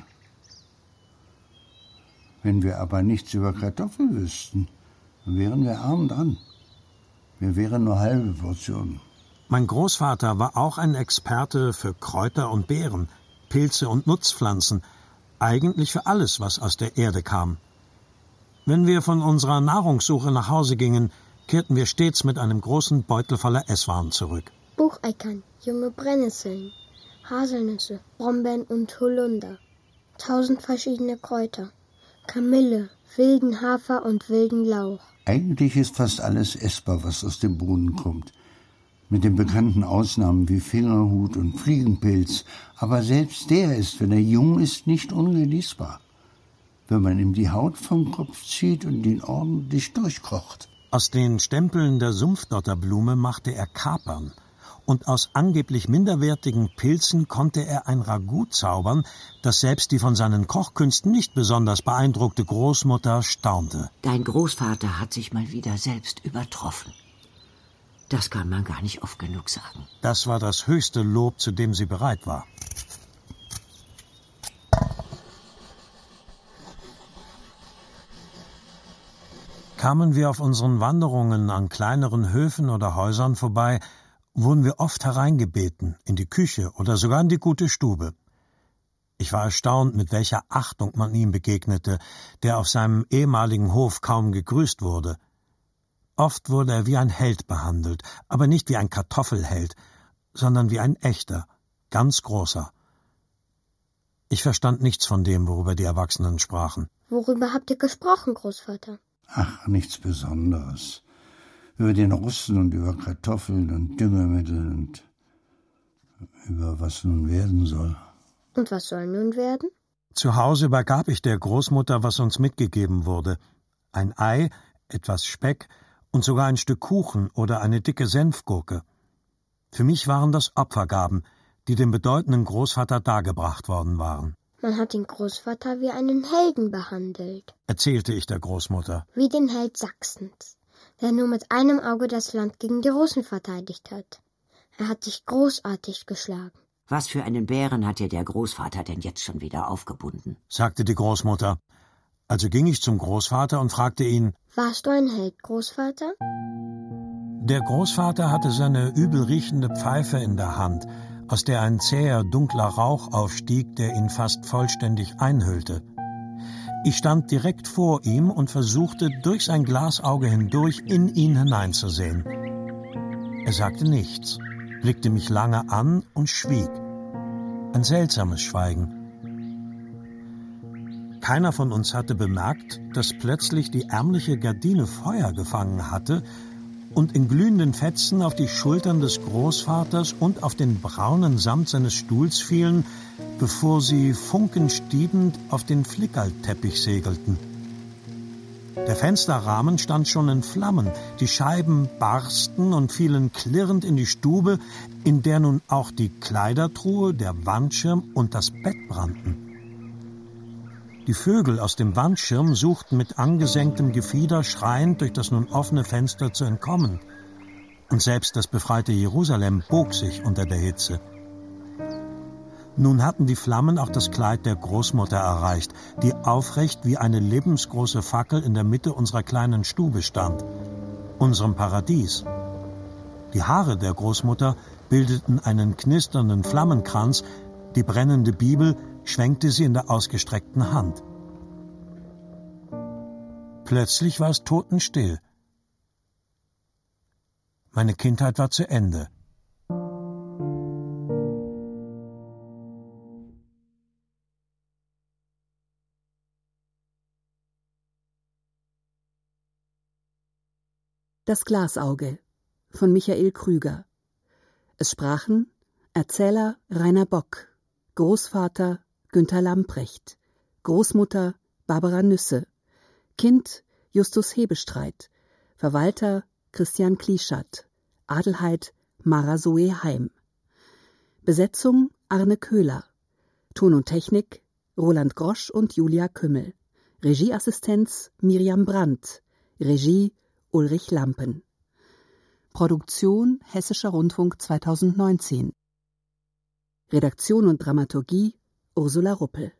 [SPEAKER 4] Wenn wir aber nichts über Kartoffeln wüssten, dann wären wir arm dran. Wir wären nur halbe Portionen.
[SPEAKER 2] Mein Großvater war auch ein Experte für Kräuter und Beeren, Pilze und Nutzpflanzen, Eigentlich für alles, was aus der Erde kam. Wenn wir von unserer Nahrungssuche nach Hause gingen, kehrten wir stets mit einem großen Beutel voller Esswaren zurück.
[SPEAKER 3] Bucheckern, junge Brennnesseln, Haselnüsse, Brombeeren und Holunder, 1000 verschiedene Kräuter, Kamille, wilden Hafer und wilden Lauch.
[SPEAKER 4] Eigentlich ist fast alles essbar, was aus dem Boden kommt. Mit den bekannten Ausnahmen wie Fingerhut und Fliegenpilz. Aber selbst der ist, wenn er jung ist, nicht ungenießbar. Wenn man ihm die Haut vom Kopf zieht und ihn ordentlich durchkocht.
[SPEAKER 2] Aus den Stempeln der Sumpfdotterblume machte er Kapern. Und aus angeblich minderwertigen Pilzen konnte er ein Ragout zaubern, das selbst die von seinen Kochkünsten nicht besonders beeindruckte Großmutter staunte.
[SPEAKER 5] Dein Großvater hat sich mal wieder selbst übertroffen. Das kann man gar nicht oft genug sagen.
[SPEAKER 2] Das war das höchste Lob, zu dem sie bereit war. Kamen wir auf unseren Wanderungen an kleineren Höfen oder Häusern vorbei, wurden wir oft hereingebeten, in die Küche oder sogar in die gute Stube. Ich war erstaunt, mit welcher Achtung man ihm begegnete, der auf seinem ehemaligen Hof kaum gegrüßt wurde. Oft wurde er wie ein Held behandelt, aber nicht wie ein Kartoffelheld, sondern wie ein echter, ganz großer. Ich verstand nichts von dem, worüber die Erwachsenen sprachen.
[SPEAKER 3] Worüber habt ihr gesprochen, Großvater?
[SPEAKER 4] Ach, nichts Besonderes. Über den Russen und über Kartoffeln und Düngemittel und über was nun werden soll.
[SPEAKER 3] Und was soll nun werden?
[SPEAKER 2] Zu Hause übergab ich der Großmutter, was uns mitgegeben wurde. Ein Ei, etwas Speck und sogar ein Stück Kuchen oder eine dicke Senfgurke. Für mich waren das Opfergaben, die dem bedeutenden Großvater dargebracht worden waren.
[SPEAKER 3] Man hat den Großvater wie einen Helden behandelt,
[SPEAKER 2] erzählte ich der Großmutter.
[SPEAKER 3] Wie den Held Sachsens, der nur mit einem Auge das Land gegen die Russen verteidigt hat. Er hat sich großartig geschlagen.
[SPEAKER 5] Was für einen Bären hat dir der Großvater denn jetzt schon wieder aufgebunden?
[SPEAKER 2] Sagte die Großmutter. Also ging ich zum Großvater und fragte ihn:
[SPEAKER 3] Warst du ein Held, Großvater?
[SPEAKER 2] Der Großvater hatte seine übel riechende Pfeife in der Hand, aus der ein zäher, dunkler Rauch aufstieg, der ihn fast vollständig einhüllte. Ich stand direkt vor ihm und versuchte, durch sein Glasauge hindurch in ihn hineinzusehen. Er sagte nichts, blickte mich lange an und schwieg. Ein seltsames Schweigen. Keiner von uns hatte bemerkt, dass plötzlich die ärmliche Gardine Feuer gefangen hatte und in glühenden Fetzen auf die Schultern des Großvaters und auf den braunen Samt seines Stuhls fielen, bevor sie funkenstiebend auf den Flickerlteppich segelten. Der Fensterrahmen stand schon in Flammen, die Scheiben barsten und fielen klirrend in die Stube, in der nun auch die Kleidertruhe, der Wandschirm und das Bett brannten. Die Vögel aus dem Wandschirm suchten mit angesenktem Gefieder schreiend durch das nun offene Fenster zu entkommen. Und selbst das befreite Jerusalem bog sich unter der Hitze. Nun hatten die Flammen auch das Kleid der Großmutter erreicht, die aufrecht wie eine lebensgroße Fackel in der Mitte unserer kleinen Stube stand, unserem Paradies. Die Haare der Großmutter bildeten einen knisternden Flammenkranz, die brennende Bibel schwenkte sie in der ausgestreckten Hand. Plötzlich war es totenstill. Meine Kindheit war zu Ende.
[SPEAKER 1] Das Glasauge von Michael Krüger. Es sprachen Erzähler Rainer Bock, Großvater Günter Lamprecht, Großmutter Barbara Nüsse, Kind Justus Hebestreit, Verwalter Christian Klischat, Adelheid Mara Zoe Heim. Besetzung Arne Köhler. Ton und Technik Roland Grosch und Julia Kümmel. Regieassistenz Miriam Brandt. Regie Ulrich Lampen. Produktion Hessischer Rundfunk 2019. Redaktion und Dramaturgie Ursula Ruppel.